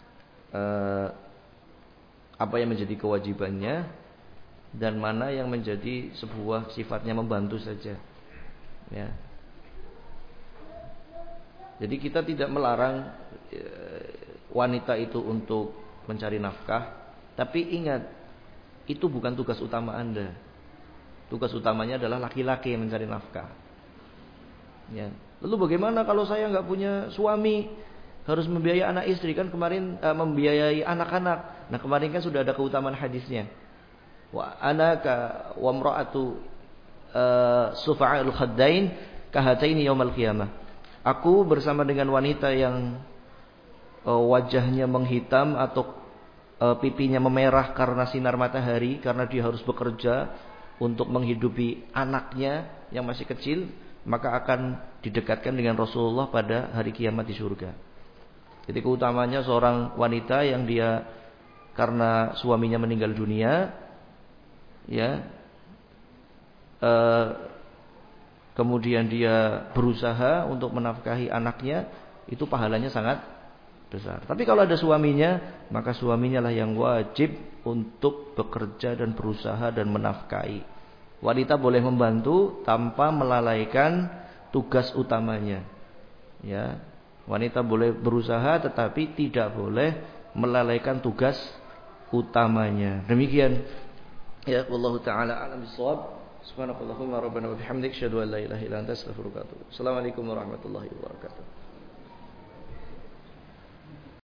Speaker 1: apa yang menjadi kewajibannya dan mana yang menjadi sebuah sifatnya membantu saja. Ya. Jadi kita tidak melarang wanita itu untuk mencari nafkah, tapi ingat, itu bukan tugas utama Anda. Tugas utamanya adalah laki-laki yang mencari nafkah. Ya. Lalu bagaimana kalau saya nggak punya suami, harus membiayai anak istri, kan kemarin membiayai anak-anak. Nah kemarin kan sudah ada keutamaan hadisnya. Wa anaka wa mra'atu sufa'ul khaddain kahataini yaumal qiyamah. Aku bersama dengan wanita yang wajahnya menghitam atau pipinya memerah karena sinar matahari, karena dia harus bekerja untuk menghidupi anaknya yang masih kecil, maka akan didekatkan dengan Rasulullah pada hari kiamat di surga. Jadi keutamanya seorang wanita yang dia karena suaminya meninggal dunia, ya, kemudian dia berusaha untuk menafkahi anaknya, itu pahalanya sangat besar. Tapi kalau ada suaminya, maka suaminya lah yang wajib untuk bekerja dan berusaha dan menafkahi. Wanita boleh membantu tanpa melalaikan tugas utamanya. Ya, wanita boleh berusaha tetapi tidak boleh melalaikan tugas utamanya. Demikian. Ya, wallahu taala a'lam bissawab. Subhanakallahumma rabbana wa bihamdika asyhadu an la ilaha illa anta astaghfiruka wa atubu ilaik. Assalamualaikum warahmatullahi wabarakatuh.